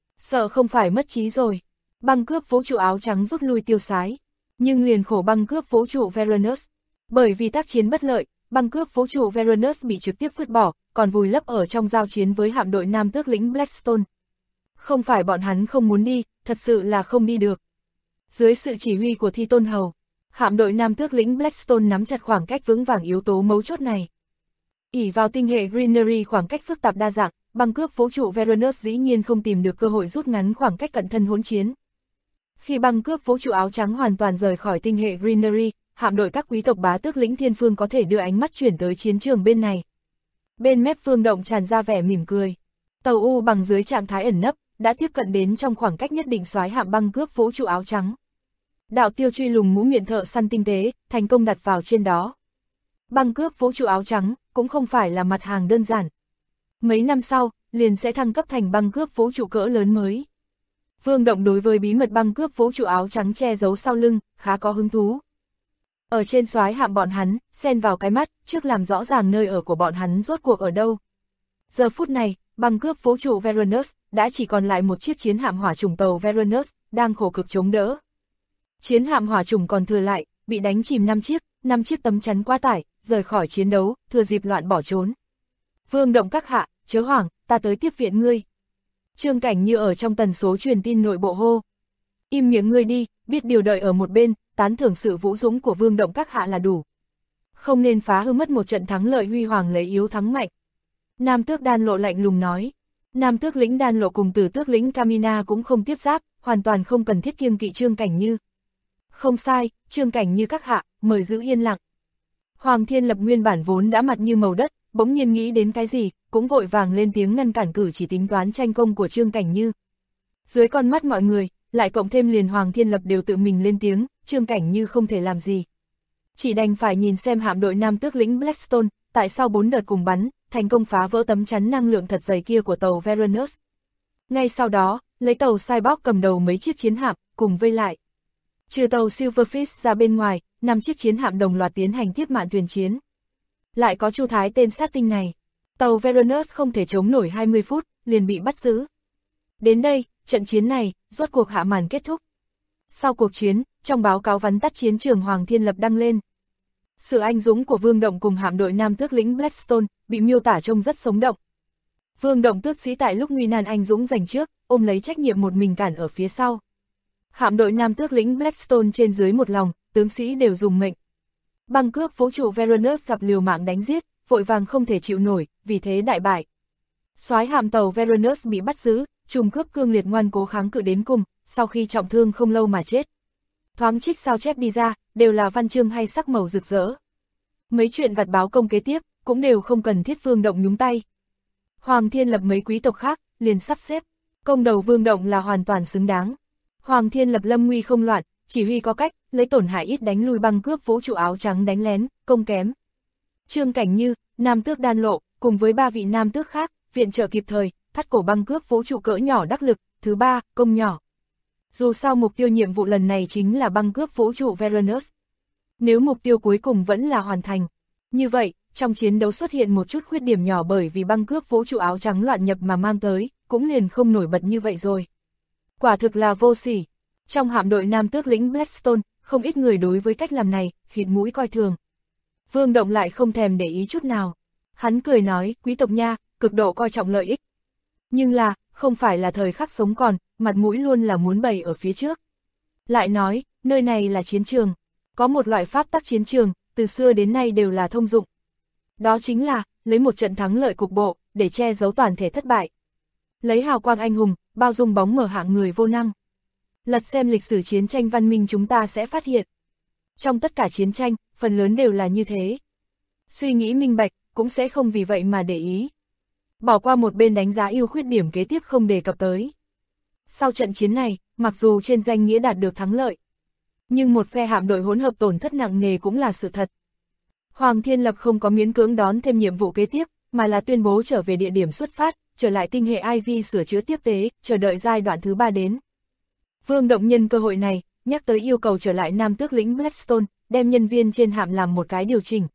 Sợ không phải mất trí rồi. Băng cướp vũ trụ áo trắng rút lui tiêu sái. Nhưng liền khổ băng cướp vũ trụ Varanus. Bởi vì tác chiến bất lợi, băng cướp vũ trụ Varanus bị trực tiếp vứt bỏ, còn vùi lấp ở trong giao chiến với hạm đội nam tước lĩnh Blackstone. Không phải bọn hắn không muốn đi, thật sự là không đi được. Dưới sự chỉ huy của Thi Tôn Hầu, hạm đội nam tước lĩnh Blackstone nắm chặt khoảng cách vững vàng yếu tố mấu chốt này. Ỷ vào tinh hệ Greenery khoảng cách phức tạp đa dạng, băng cướp vũ trụ Varanus dĩ nhiên không tìm được cơ hội rút ngắn khoảng cách cận thân hỗn chiến. Khi băng cướp vũ trụ áo trắng hoàn toàn rời khỏi tinh hệ Greenery, hạm đội các quý tộc bá tước lĩnh Thiên Phương có thể đưa ánh mắt chuyển tới chiến trường bên này. Bên mép Phương Động tràn ra vẻ mỉm cười. Tàu U bằng dưới trạng thái ẩn nấp, đã tiếp cận đến trong khoảng cách nhất định soái hạm băng cướp vũ trụ áo trắng. Đạo tiêu truy lùng mũ miệng thợ săn tinh tế, thành công đặt vào trên đó. Băng cướp vũ trụ áo trắng, cũng không phải là mặt hàng đơn giản. Mấy năm sau, liền sẽ thăng cấp thành băng cướp vũ trụ cỡ lớn mới. Phương Động đối với bí mật băng cướp vũ trụ áo trắng che giấu sau lưng, khá có hứng thú. Ở trên soái hạm bọn hắn, xen vào cái mắt, trước làm rõ ràng nơi ở của bọn hắn rốt cuộc ở đâu. Giờ phút này, băng cướp vũ trụ Varanus đã chỉ còn lại một chiếc chiến hạm hỏa chủng tàu Varanus, đang khổ cực chống đỡ. Chiến hạm hỏa chủng còn thừa lại, bị đánh chìm 5 chiếc tấm chắn quá tải, rời khỏi chiến đấu, thừa dịp loạn bỏ trốn. Vương Động các hạ, chớ hoảng, ta tới tiếp viện ngươi. Trương Cảnh Như ở trong tần số truyền tin nội bộ hô. Im miệng ngươi đi, biết điều đợi ở một bên, tán thưởng sự vũ dũng của Vương Động các hạ là đủ. Không nên phá hư mất một trận thắng lợi huy hoàng lấy yếu thắng mạnh. Nam Tước Đan Lộ lạnh lùng nói. Nam Tước lĩnh Đan Lộ cùng Tử Tước lĩnh Camina cũng không tiếp giáp, hoàn toàn không cần thiết kiêng kỵ Trương Cảnh Như. Không sai, Trương Cảnh Như các hạ, mời giữ yên lặng. Hoàng Thiên Lập nguyên bản vốn đã mặt như màu đất, bỗng nhiên nghĩ đến cái gì, cũng vội vàng lên tiếng ngăn cản cử chỉ tính toán tranh công của Trương Cảnh Như. Dưới con mắt mọi người, lại cộng thêm liền Hoàng Thiên Lập đều tự mình lên tiếng, Trương Cảnh Như không thể làm gì. Chỉ đành phải nhìn xem hạm đội Nam Tước lĩnh Blackstone, tại sao 4 đợt cùng bắn, thành công phá vỡ tấm chắn năng lượng thật dày kia của tàu Varanus. Ngay sau đó, lấy tàu Cyborg cầm đầu mấy chiếc chiến hạm, cùng vây lại. Trừ tàu Silverfish ra bên ngoài, 5 chiếc chiến hạm đồng loạt tiến hành tiếp mạn thuyền chiến. Lại có Chu Thái tên sát tinh này. Tàu Varanus không thể chống nổi 20 phút, liền bị bắt giữ. Đến đây, trận chiến này, rốt cuộc hạ màn kết thúc. Sau cuộc chiến, trong báo cáo vắn tắt chiến trường Hoàng Thiên Lập đăng lên. Sự anh dũng của Vương Động cùng hạm đội Nam Tước lĩnh Blackstone bị miêu tả trông rất sống động. Vương Động tước sĩ tại lúc nguy nan anh dũng giành trước, ôm lấy trách nhiệm một mình cản ở phía sau. Hạm đội Nam Tước lĩnh Blackstone trên dưới một lòng, tướng sĩ đều dùng mệnh. Băng cướp vũ trụ Varanus gặp liều mạng đánh giết, vội vàng không thể chịu nổi, vì thế đại bại. Soái hạm tàu Varanus bị bắt giữ, trùm cướp cương liệt ngoan cố kháng cự đến cùng, sau khi trọng thương không lâu mà chết. Thoáng trích sao chép đi ra, đều là văn chương hay sắc màu rực rỡ. Mấy chuyện vặt báo công kế tiếp, cũng đều không cần thiết Vương Động nhúng tay. Hoàng Thiên Lập mấy quý tộc khác, liền sắp xếp, công đầu Vương Động là hoàn toàn xứng đáng. Hoàng Thiên Lập lâm nguy không loạn, chỉ huy có cách, lấy tổn hại ít đánh lui băng cướp vũ trụ áo trắng đánh lén, công kém. Trương Cảnh Như, Nam Tước Đan Lộ, cùng với 3 vị Nam Tước khác, viện trợ kịp thời, thắt cổ băng cướp vũ trụ cỡ nhỏ đắc lực, thứ 3, công nhỏ. Dù sao mục tiêu nhiệm vụ lần này chính là băng cướp vũ trụ Varanus. Nếu mục tiêu cuối cùng vẫn là hoàn thành, như vậy, trong chiến đấu xuất hiện một chút khuyết điểm nhỏ bởi vì băng cướp vũ trụ áo trắng loạn nhập mà mang tới, cũng liền không nổi bật như vậy rồi. Quả thực là vô sỉ. Trong hạm đội Nam Tước lĩnh Blackstone, không ít người đối với cách làm này, khịt mũi coi thường. Vương Động lại không thèm để ý chút nào. Hắn cười nói, quý tộc nha, cực độ coi trọng lợi ích. Nhưng là, không phải là thời khắc sống còn, mặt mũi luôn là muốn bày ở phía trước. Lại nói, nơi này là chiến trường. Có một loại pháp tắc chiến trường, từ xưa đến nay đều là thông dụng. Đó chính là, lấy một trận thắng lợi cục bộ, để che giấu toàn thể thất bại. Lấy hào quang anh hùng, bao dung bóng mờ hạng người vô năng. Lật xem lịch sử chiến tranh văn minh chúng ta sẽ phát hiện. Trong tất cả chiến tranh, phần lớn đều là như thế. Suy nghĩ minh bạch, cũng sẽ không vì vậy mà để ý. Bỏ qua một bên đánh giá ưu khuyết điểm kế tiếp không đề cập tới. Sau trận chiến này, mặc dù trên danh nghĩa đạt được thắng lợi, nhưng một phe hạm đội hỗn hợp tổn thất nặng nề cũng là sự thật. Hoàng Thiên Lập không có miễn cưỡng đón thêm nhiệm vụ kế tiếp, mà là tuyên bố trở về địa điểm xuất phát, trở lại tinh hệ IV sửa chữa tiếp tế, chờ đợi giai đoạn thứ 3 đến. Vương Động nhân cơ hội này, nhắc tới yêu cầu trở lại Nam Tước lĩnh Blackstone, đem nhân viên trên hạm làm một cái điều chỉnh.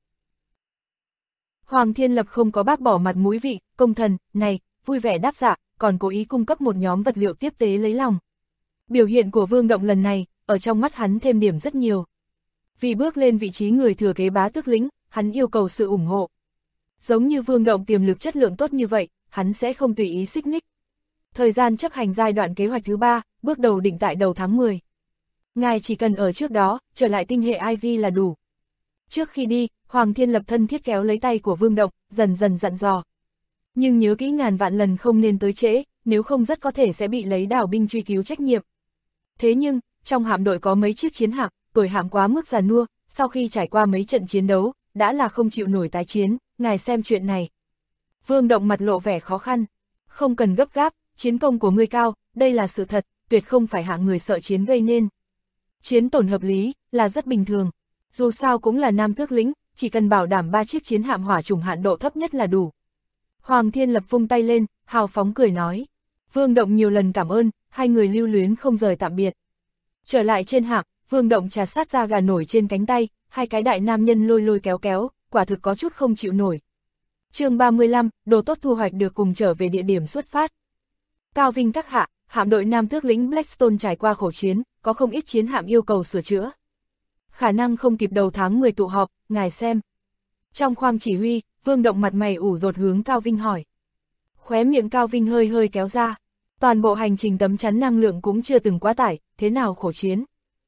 Hoàng Thiên Lập không có bác bỏ mặt mũi vị, công thần, này, vui vẻ đáp dạ, còn cố ý cung cấp một nhóm vật liệu tiếp tế lấy lòng. Biểu hiện của Vương Động lần này, ở trong mắt hắn thêm điểm rất nhiều. Vì bước lên vị trí người thừa kế bá tước lĩnh, hắn yêu cầu sự ủng hộ. Giống như Vương Động tiềm lực chất lượng tốt như vậy, hắn sẽ không tùy ý xích mích. Thời gian chấp hành giai đoạn kế hoạch thứ 3, bước đầu định tại đầu tháng 10. Ngài chỉ cần ở trước đó, trở lại tinh hệ IV là đủ. Trước khi đi, Hoàng Thiên Lập thân thiết kéo lấy tay của Vương Động, dần dần dặn dò. Nhưng nhớ kỹ ngàn vạn lần không nên tới trễ, nếu không rất có thể sẽ bị lấy đảo binh truy cứu trách nhiệm. Thế nhưng, trong hạm đội có mấy chiếc chiến hạm, tuổi hạm quá mức già nua, sau khi trải qua mấy trận chiến đấu, đã là không chịu nổi tái chiến, ngài xem chuyện này. Vương Động mặt lộ vẻ khó khăn. Không cần gấp gáp, chiến công của ngươi cao, đây là sự thật, tuyệt không phải hạng người sợ chiến gây nên. Chiến tổn hợp lý, là rất bình thường. Dù sao cũng là Nam Tước lĩnh, chỉ cần bảo đảm 3 chiếc chiến hạm hỏa chủng hạn độ thấp nhất là đủ. Hoàng Thiên Lập vung tay lên, hào phóng cười nói. Vương Động nhiều lần cảm ơn, hai người lưu luyến không rời tạm biệt. Trở lại trên hạm, Vương Động trà sát ra gà nổi trên cánh tay, hai cái đại nam nhân lôi lôi kéo kéo, quả thực có chút không chịu nổi. Chương 35, đồ tốt thu hoạch được cùng trở về địa điểm xuất phát. Cao Vinh các hạ, hạm đội Nam Tước lĩnh Blackstone trải qua khổ chiến, có không ít chiến hạm yêu cầu sửa chữa. Khả năng không kịp đầu tháng 10 tụ họp, ngài xem. Trong khoang chỉ huy, Vương Động mặt mày ủ rột hướng Cao Vinh hỏi. Khóe miệng Cao Vinh hơi hơi kéo ra. Toàn bộ hành trình tấm chắn năng lượng cũng chưa từng quá tải, thế nào khổ chiến.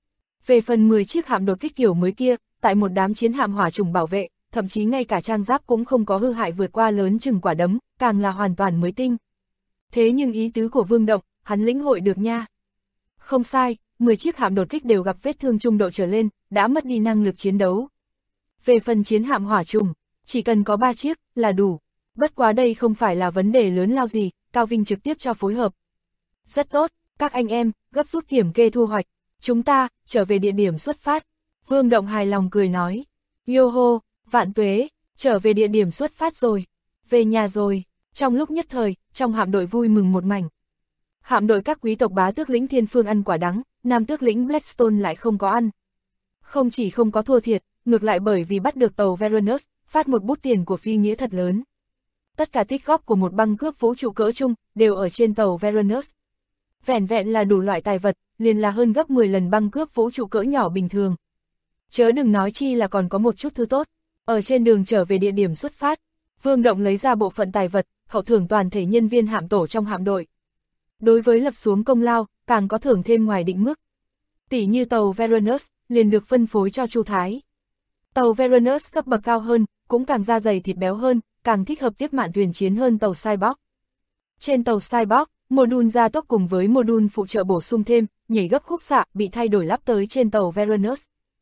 Về phần 10 chiếc hạm đột kích kiểu mới kia, tại một đám chiến hạm hỏa trùng bảo vệ, thậm chí ngay cả trang giáp cũng không có hư hại vượt qua lớn chừng quả đấm, càng là hoàn toàn mới tinh. Thế nhưng ý tứ của Vương Động, hắn lĩnh hội được nha. Không sai, 10 chiếc hạm đột kích đều gặp vết thương trung độ trở lên, đã mất đi năng lực chiến đấu. Về phần chiến hạm hỏa trùng, chỉ cần có 3 chiếc, là đủ. Bất quá đây không phải là vấn đề lớn lao gì, Cao Vinh trực tiếp cho phối hợp. Rất tốt, các anh em, gấp rút kiểm kê thu hoạch. Chúng ta, trở về địa điểm xuất phát. Vương Động hài lòng cười nói. Yo-ho, vạn tuế, trở về địa điểm xuất phát rồi. Về nhà rồi. Trong lúc nhất thời, trong hạm đội vui mừng một mảnh. Hạm đội các quý tộc bá tước lĩnh Thiên Phương ăn quả đắng, Nam Tước lĩnh Blackstone lại không có ăn. Không chỉ không có thua thiệt, ngược lại bởi vì bắt được tàu Varanus, phát một bút tiền của phi nghĩa thật lớn. Tất cả tích góp của một băng cướp vũ trụ cỡ trung, đều ở trên tàu Varanus. Vẹn vẹn là đủ loại tài vật, liền là hơn gấp 10 lần băng cướp vũ trụ cỡ nhỏ bình thường. Chớ đừng nói chi là còn có một chút thứ tốt. Ở trên đường trở về địa điểm xuất phát, Vương Động lấy ra bộ phận tài vật, hậu thưởng toàn thể nhân viên hạm tổ trong hạm đội. Đối với lập xuống công lao, càng có thưởng thêm ngoài định mức. Tỷ như tàu Varanus, liền được phân phối cho Chu Thái. Tàu Varanus cấp bậc cao hơn, cũng càng da dày thịt béo hơn, càng thích hợp tiếp mạn thuyền chiến hơn tàu Cyborg. Trên tàu Cyborg, mô-đun gia tốc cùng với mô-đun phụ trợ bổ sung thêm, nhảy gấp khúc xạ bị thay đổi lắp tới trên tàu Varanus.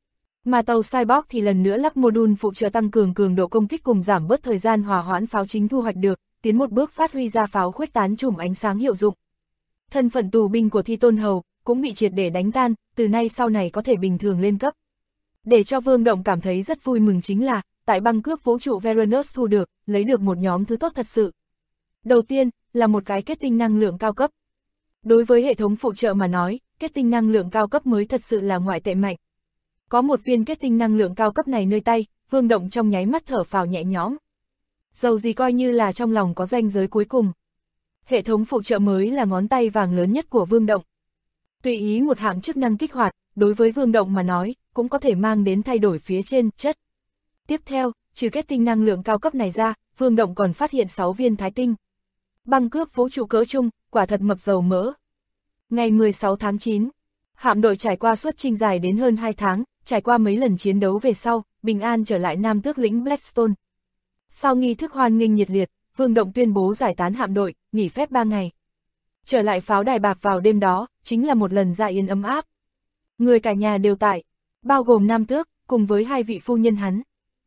Mà tàu Cyborg thì lần nữa lắp mô-đun phụ trợ tăng cường cường độ công kích cùng giảm bớt thời gian hòa hoãn pháo chính thu hoạch được, tiến một bước phát huy ra pháo khuếch tán chùm ánh sáng hiệu dụng. Thân phận tù binh của Thi Tôn Hầu cũng bị triệt để đánh tan, từ nay sau này có thể bình thường lên cấp. Để cho Vương Động cảm thấy rất vui mừng chính là, tại băng cướp vũ trụ Varanus thu được, lấy được một nhóm thứ tốt thật sự. Đầu tiên, là một cái kết tinh năng lượng cao cấp. Đối với hệ thống phụ trợ mà nói, kết tinh năng lượng cao cấp mới thật sự là ngoại tệ mạnh. Có một viên kết tinh năng lượng cao cấp này nơi tay, Vương Động trong nháy mắt thở phào nhẹ nhõm. Dầu gì coi như là trong lòng có ranh giới cuối cùng. Hệ thống phụ trợ mới là ngón tay vàng lớn nhất của Vương Động. Tùy ý một hạng chức năng kích hoạt, đối với Vương Động mà nói, cũng có thể mang đến thay đổi phía trên, chất. Tiếp theo, trừ kết tinh năng lượng cao cấp này ra, Vương Động còn phát hiện 6 viên thái tinh. Băng cướp vũ trụ cỡ trung, quả thật mập dầu mỡ. Ngày 16 tháng 9, hạm đội trải qua xuất chinh dài đến hơn 2 tháng, trải qua mấy lần chiến đấu về sau, bình an trở lại Nam Tước lĩnh Blackstone. Sau nghi thức hoan nghênh nhiệt liệt, Vương Động tuyên bố giải tán hạm đội, nghỉ phép 3 ngày. Trở lại pháo đài bạc vào đêm đó, chính là một lần dạ yến ấm áp. Người cả nhà đều tại, bao gồm Nam Tước, cùng với 2 vị phu nhân hắn.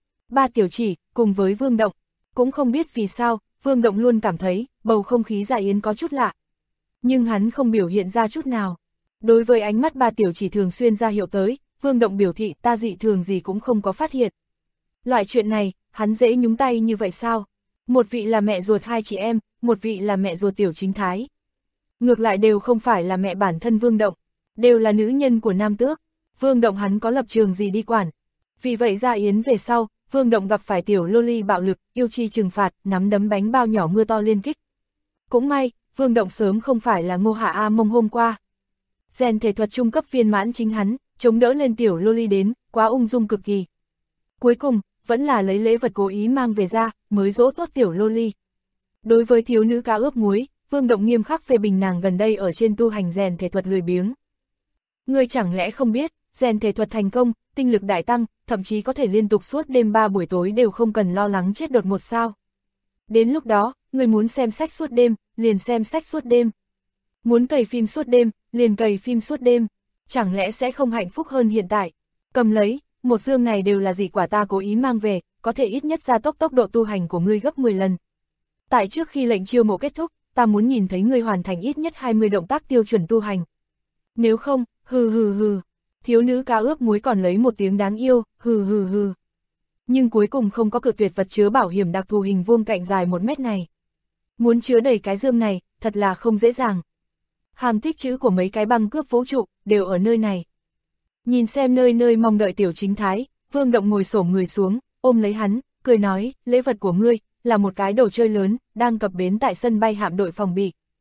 3 tiểu chỉ, cùng với Vương Động. Cũng không biết vì sao, Vương Động luôn cảm thấy, bầu không khí dạ yến có chút lạ. Nhưng hắn không biểu hiện ra chút nào. Đối với ánh mắt 3 tiểu chỉ thường xuyên ra hiệu tới, Vương Động biểu thị ta dị thường gì cũng không có phát hiện. Loại chuyện này, hắn dễ nhúng tay như vậy sao? Một vị là mẹ ruột 2 chị em, một vị là mẹ ruột tiểu chính thái. Ngược lại đều không phải là mẹ bản thân Vương Động, đều là nữ nhân của Nam Tước. Vương Động hắn có lập trường gì đi quản. Vì vậy ra yến về sau, Vương Động gặp phải tiểu loli bạo lực, yêu chi trừng phạt, nắm đấm bánh bao nhỏ mưa to liên kích. Cũng may, Vương Động sớm không phải là Ngô Hạ A Mông hôm qua. Rèn thể thuật trung cấp viên mãn chính hắn, chống đỡ lên tiểu loli đến, quá ung dung cực kỳ. Cuối cùng, vẫn là lấy lễ vật cố ý mang về ra, mới dỗ tốt tiểu loli. Đối với thiếu nữ cá ướp muối, Vương Động nghiêm khắc phê bình nàng gần đây ở trên tu hành rèn thể thuật lười biếng. Ngươi chẳng lẽ không biết, rèn thể thuật thành công, tinh lực đại tăng, thậm chí có thể liên tục suốt đêm 3 buổi tối đều không cần lo lắng chết đột ngột sao. Đến lúc đó, ngươi muốn xem sách suốt đêm, liền xem sách suốt đêm. Muốn cày phim suốt đêm, liền cày phim suốt đêm. Chẳng lẽ sẽ không hạnh phúc hơn hiện tại? Cầm lấy, một dương này đều là gì quả ta cố ý mang về, có thể ít nhất gia tốc tốc độ tu hành của ngươi gấp 10 lần. Tại trước khi lệnh chiêu mộ kết thúc, ta muốn nhìn thấy ngươi hoàn thành ít nhất 20 động tác tiêu chuẩn tu hành. Nếu không, hừ hừ hừ. Thiếu nữ cá ướp muối còn lấy một tiếng đáng yêu, hừ hừ hừ. Nhưng cuối cùng không có cự tuyệt vật chứa bảo hiểm đặc thù hình vuông cạnh dài 1 mét này. Muốn chứa đầy cái dương này, thật là không dễ dàng. Hàm tích chữ của mấy cái băng cướp vũ trụ, đều ở nơi này. Nhìn xem nơi nơi mong đợi tiểu chính thái, Vương Động ngồi xổm người xuống, ôm lấy hắn, cười nói, lễ vật của ngươi, là một cái đồ chơi lớn, đang cập bến tại sân bay hạm đội phòng bị.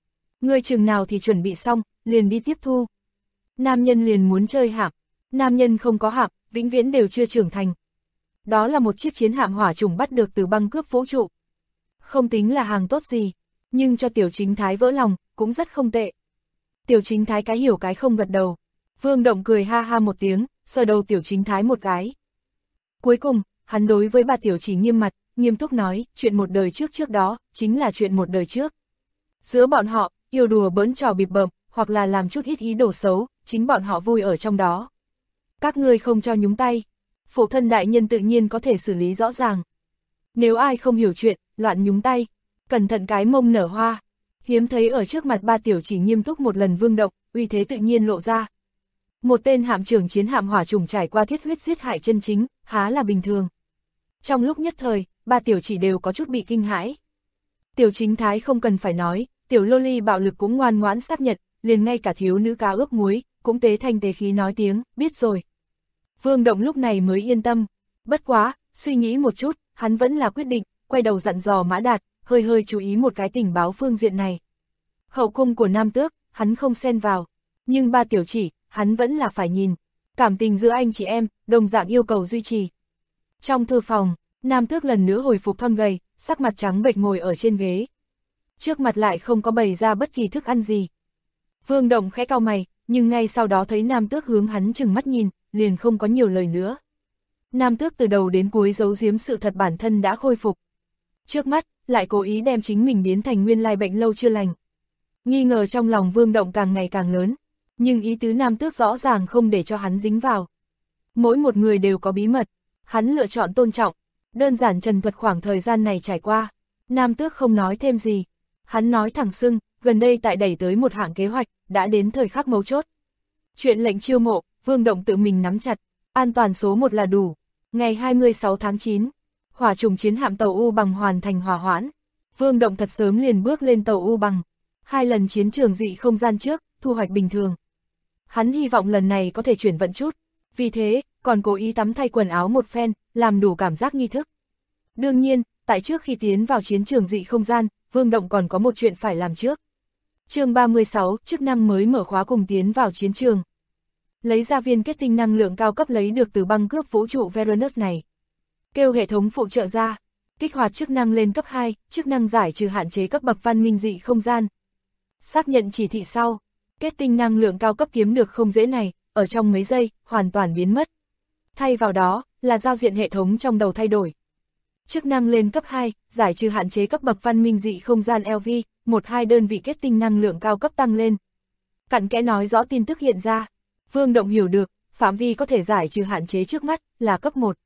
Ngươi chừng nào thì chuẩn bị xong, liền đi tiếp thu. Nam nhân liền muốn chơi hạm. Nam nhân không có hạm, vĩnh viễn đều chưa trưởng thành. Đó là một chiếc chiến hạm hỏa trùng bắt được từ băng cướp vũ trụ. Không tính là hàng tốt gì, nhưng cho Tiểu Chính Thái vỡ lòng, cũng rất không tệ. Tiểu Chính Thái cái hiểu cái không gật đầu. Vương Động cười ha ha một tiếng, sờ đầu Tiểu Chính Thái một cái. Cuối cùng, hắn đối với bà Tiểu Chỉ nghiêm mặt, nghiêm túc nói, chuyện một đời trước đó, chính là chuyện một đời trước. Giữa bọn họ, yêu đùa bỡn trò bịp bợm, hoặc là làm chút ít ý đồ xấu, chính bọn họ vui ở trong đó. Các ngươi không cho nhúng tay, phụ thân đại nhân tự nhiên có thể xử lý rõ ràng. Nếu ai không hiểu chuyện, loạn nhúng tay, cẩn thận cái mông nở hoa. Hiếm thấy ở trước mặt ba Tiểu Chỉ nghiêm túc một lần Vương Động, uy thế tự nhiên lộ ra. Một tên hạm trưởng chiến hạm hỏa trùng trải qua thiết huyết giết hại chân chính, há là bình thường. Trong lúc nhất thời, ba Tiểu Chỉ đều có chút bị kinh hãi. Tiểu Chính Thái không cần phải nói, Tiểu Loli bạo lực cũng ngoan ngoãn xác nhận, liền ngay cả thiếu nữ cá ướp muối, cũng tế thanh tế khí nói tiếng, biết rồi. Vương Động lúc này mới yên tâm. Bất quá, suy nghĩ một chút, hắn vẫn là quyết định, quay đầu dặn dò Mã Đạt, hơi hơi chú ý một cái tình báo phương diện này. Hậu cung của Nam Tước, hắn không xen vào, nhưng ba Tiểu Chỉ, hắn vẫn là phải nhìn. Cảm tình giữa anh chị em, đồng dạng yêu cầu duy trì. Trong thư phòng, Nam Tước lần nữa hồi phục thon gầy, sắc mặt trắng bệch ngồi ở trên ghế. Trước mặt lại không có bày ra bất kỳ thức ăn gì. Vương Động khẽ cau mày, nhưng ngay sau đó thấy Nam Tước hướng hắn chừng mắt nhìn, liền không có nhiều lời nữa. Nam Tước từ đầu đến cuối giấu giếm sự thật bản thân đã khôi phục. Trước mắt, lại cố ý đem chính mình biến thành nguyên lai bệnh lâu chưa lành. Nghi ngờ trong lòng Vương Động càng ngày càng lớn, nhưng ý tứ Nam Tước rõ ràng không để cho hắn dính vào. Mỗi một người đều có bí mật, hắn lựa chọn tôn trọng, đơn giản trần thuật khoảng thời gian này trải qua. Nam Tước không nói thêm gì, hắn nói thẳng xưng, gần đây tại đẩy tới một hạng kế hoạch, đã đến thời khắc mấu chốt. Chuyện lệnh chiêu mộ, Vương Động tự mình nắm chặt, an toàn số 1 là đủ. Ngày 26 tháng 9, hỏa trùng chiến hạm tàu U Bằng hoàn thành hỏa hoãn. Vương Động thật sớm liền bước lên tàu U Bằng. 2 lần chiến trường dị không gian trước, thu hoạch bình thường. Hắn hy vọng lần này có thể chuyển vận chút, vì thế, còn cố ý tắm thay quần áo một phen, làm đủ cảm giác nghi thức. Đương nhiên, tại trước khi tiến vào chiến trường dị không gian, Vương Động còn có một chuyện phải làm trước. Chương 36, chức năng mới mở khóa cùng tiến vào chiến trường. Lấy ra viên kết tinh năng lượng cao cấp lấy được từ băng cướp vũ trụ Veranus này. Kêu hệ thống phụ trợ ra, kích hoạt chức năng lên cấp 2, chức năng giải trừ hạn chế cấp bậc văn minh dị không gian. Xác nhận chỉ thị sau, kết tinh năng lượng cao cấp kiếm được không dễ này, ở trong mấy giây, hoàn toàn biến mất. Thay vào đó, là giao diện hệ thống trong đầu thay đổi. Chức năng lên cấp 2, giải trừ hạn chế cấp bậc văn minh dị không gian LV, 1-2 đơn vị kết tinh năng lượng cao cấp tăng lên. Cặn kẽ nói rõ tin tức hiện ra. Vương Động hiểu được, phạm vi có thể giải trừ hạn chế trước mắt, là cấp 1.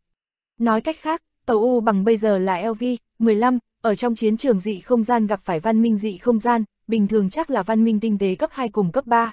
Nói cách khác, tàu U Bằng bây giờ là LV, 15, ở trong chiến trường dị không gian gặp phải văn minh dị không gian, bình thường chắc là văn minh tinh tế cấp 2 cùng cấp 3.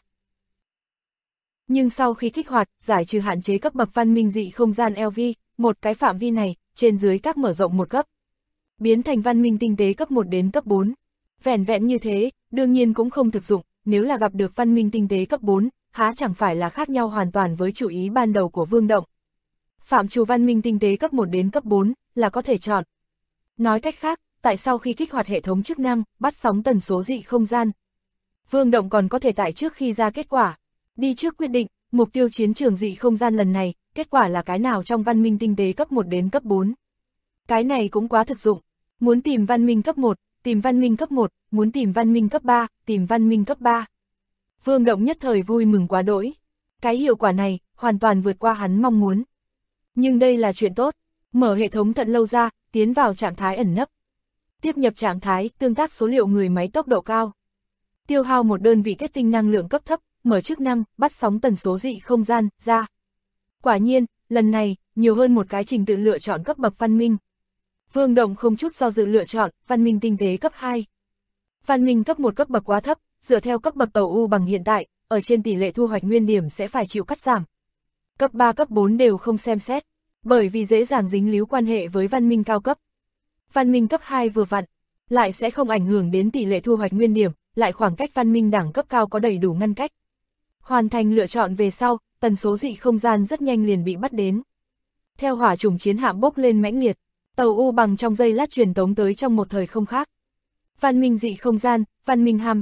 Nhưng sau khi kích hoạt, giải trừ hạn chế cấp bậc văn minh dị không gian LV, một cái phạm vi này, trên dưới các mở rộng một cấp. Biến thành văn minh tinh tế cấp 1 đến cấp 4. Vẻn vẹn như thế, đương nhiên cũng không thực dụng, nếu là gặp được văn minh tinh tế cấp 4, há chẳng phải là khác nhau hoàn toàn với chủ ý ban đầu của Vương Động. Phạm trù văn minh tinh tế cấp 1 đến cấp 4, là có thể chọn. Nói cách khác, tại sau khi kích hoạt hệ thống chức năng, bắt sóng tần số dị không gian, Vương Động còn có thể tại trước khi ra kết quả, đi trước quyết định, mục tiêu chiến trường dị không gian lần này, kết quả là cái nào trong văn minh tinh tế cấp 1 đến cấp 4. Cái này cũng quá thực dụng, muốn tìm văn minh cấp 1, tìm văn minh cấp 1, muốn tìm văn minh cấp 3, tìm văn minh cấp 3. Vương Động nhất thời vui mừng quá đỗi. Cái hiệu quả này, hoàn toàn vượt qua hắn mong muốn. Nhưng đây là chuyện tốt, mở hệ thống thận lâu ra, tiến vào trạng thái ẩn nấp. Tiếp nhập trạng thái, tương tác số liệu người máy tốc độ cao. Tiêu hao một đơn vị kết tinh năng lượng cấp thấp, mở chức năng, bắt sóng tần số dị không gian, ra. Quả nhiên, lần này, nhiều hơn một cái trình tự lựa chọn cấp bậc văn minh. Vương Động không chút do dự lựa chọn, văn minh tinh tế cấp 2. Văn minh cấp 1 cấp bậc quá thấp, dựa theo cấp bậc tàu U Bằng hiện tại, ở trên tỷ lệ thu hoạch nguyên điểm sẽ phải chịu cắt giảm. Cấp 3 cấp 4 đều không xem xét, bởi vì dễ dàng dính líu quan hệ với văn minh cao cấp. Văn minh cấp 2 vừa vặn, lại sẽ không ảnh hưởng đến tỷ lệ thu hoạch nguyên điểm, lại khoảng cách văn minh đẳng cấp cao có đầy đủ ngăn cách. Hoàn thành lựa chọn về sau, tần số dị không gian rất nhanh liền bị bắt đến. Theo hỏa trùng chiến hạm bốc lên mãnh liệt, tàu U Bằng trong giây lát truyền tống tới trong một thời không khác. Văn minh dị không gian, văn minh ham 3,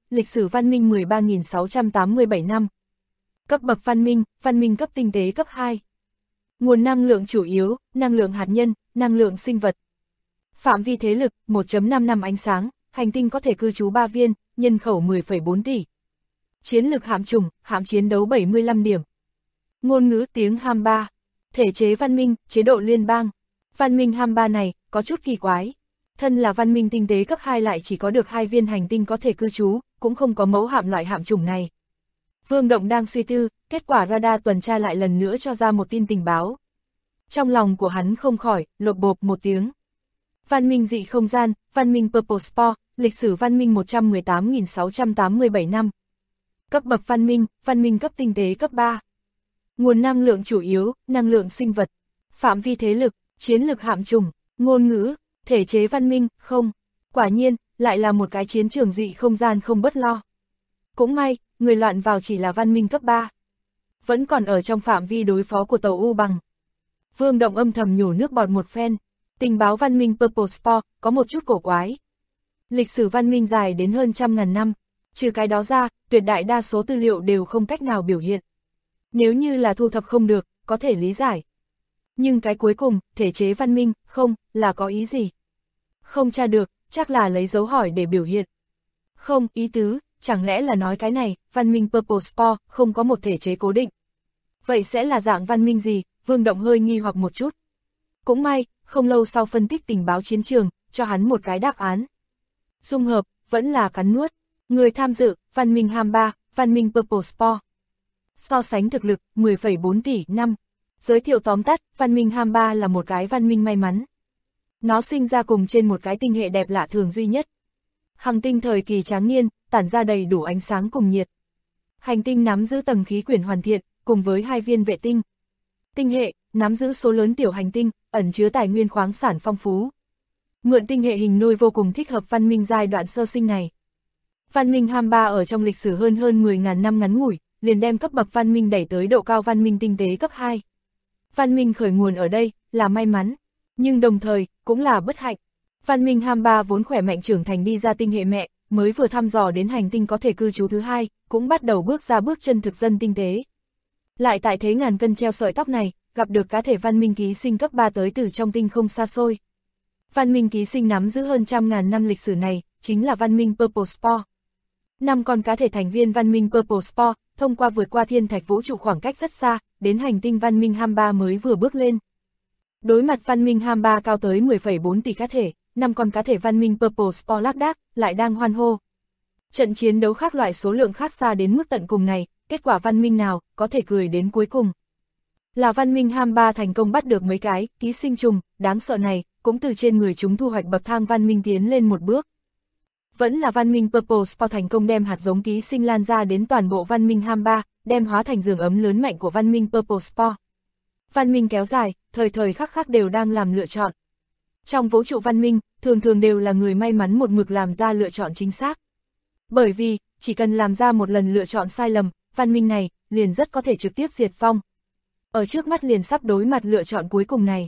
lịch sử văn minh 13.687 năm. Cấp bậc văn minh cấp tinh tế cấp 2. Nguồn năng lượng chủ yếu, năng lượng hạt nhân, năng lượng sinh vật. Phạm vi thế lực, 1.5 năm ánh sáng, hành tinh có thể cư trú 3 viên, nhân khẩu 10,4 tỷ. Chiến lực hạm chủng, hạm chiến đấu 75 điểm. Ngôn ngữ tiếng Ham 3. Thể chế văn minh, chế độ liên bang. Văn minh Ham 3 này, có chút kỳ quái. Thân là văn minh tinh tế cấp 2 lại chỉ có được 2 viên hành tinh có thể cư trú, cũng không có mẫu hạm loại hạm chủng này. Vương Động đang suy tư, kết quả radar tuần tra lại lần nữa cho ra một tin tình báo. Trong lòng của hắn không khỏi, lộp bộp một tiếng. Văn minh dị không gian, văn minh Purple Spore, lịch sử văn minh 118.687 năm. Cấp bậc văn minh cấp tinh tế cấp 3. Nguồn năng lượng chủ yếu, năng lượng sinh vật. Phạm vi thế lực, chiến lực hạm chủng, ngôn ngữ, thể chế văn minh, không. Quả nhiên, lại là một cái chiến trường dị không gian không bất lo. Cũng may, người loạn vào chỉ là văn minh cấp 3. Vẫn còn ở trong phạm vi đối phó của tàu U Bằng. Vương Động âm thầm nhổ nước bọt một phen. Tình báo văn minh Purple Spore có một chút cổ quái. Lịch sử văn minh dài đến hơn 100.000 năm. Trừ cái đó ra, tuyệt đại đa số tư liệu đều không cách nào biểu hiện. Nếu như là thu thập không được, có thể lý giải. Nhưng cái cuối cùng, thể chế văn minh, không, là có ý gì? Không tra được, chắc là lấy dấu hỏi để biểu hiện. Không, ý tứ, chẳng lẽ là nói cái này, văn minh Purple Spore, không có một thể chế cố định. Vậy sẽ là dạng văn minh gì? Vương Động hơi nghi hoặc một chút. Cũng may, không lâu sau phân tích tình báo chiến trường, cho hắn một cái đáp án. Dung hợp, vẫn là cắn nuốt. Người tham dự, văn minh Ham 3, văn minh Purple Spore. So sánh thực lực, 10,4 tỷ năm. Giới thiệu tóm tắt, văn minh Ham 3 là một cái văn minh may mắn. Nó sinh ra cùng trên một cái tinh hệ đẹp lạ thường duy nhất. Hành tinh thời kỳ tráng niên, tản ra đầy đủ ánh sáng cùng nhiệt. Hành tinh nắm giữ tầng khí quyển hoàn thiện, cùng với 2 viên vệ tinh. Tinh hệ, nắm giữ số lớn tiểu hành tinh, ẩn chứa tài nguyên khoáng sản phong phú. Mượn tinh hệ hình nôi vô cùng thích hợp văn minh giai đoạn sơ sinh này. Văn minh Ham 3 ở trong lịch sử hơn 10.000 năm ngắn ngủi, liền đem cấp bậc văn minh đẩy tới độ cao văn minh tinh tế cấp 2. Văn minh khởi nguồn ở đây, là may mắn, nhưng đồng thời, cũng là bất hạnh. Văn minh Ham 3 vốn khỏe mạnh trưởng thành đi ra tinh hệ mẹ, mới vừa thăm dò đến hành tinh có thể cư trú thứ 2, cũng bắt đầu bước ra bước chân thực dân tinh tế. Lại tại thế ngàn cân treo sợi tóc này, gặp được cá thể văn minh ký sinh cấp 3 tới từ trong tinh không xa xôi. Văn minh ký sinh nắm giữ hơn 100.000 năm lịch sử này, chính là văn minh Purple Spore. 5 con cá thể thành viên văn minh Purple Spore, thông qua vượt qua thiên thạch vũ trụ khoảng cách rất xa, đến hành tinh văn minh Ham 3 mới vừa bước lên. Đối mặt văn minh Ham 3 cao tới 10,4 tỷ cá thể, 5 con cá thể văn minh Purple Spore lác đác, lại đang hoan hô. Trận chiến đấu khác loại số lượng khác xa đến mức tận cùng này, kết quả văn minh nào có thể cười đến cuối cùng. Là văn minh Ham 3 thành công bắt được mấy cái ký sinh trùng đáng sợ này, cũng từ trên người chúng thu hoạch bậc thang văn minh tiến lên một bước. Vẫn là văn minh Purple Spore thành công đem hạt giống ký sinh lan ra đến toàn bộ văn minh Ham 3, đem hóa thành giường ấm lớn mạnh của văn minh Purple Spore. Văn minh kéo dài, thời thời khắc khắc đều đang làm lựa chọn. Trong vũ trụ văn minh, thường thường đều là người may mắn một mực làm ra lựa chọn chính xác. Bởi vì, chỉ cần làm ra một lần lựa chọn sai lầm, văn minh này liền rất có thể trực tiếp diệt vong. Ở trước mắt liền sắp đối mặt lựa chọn cuối cùng này.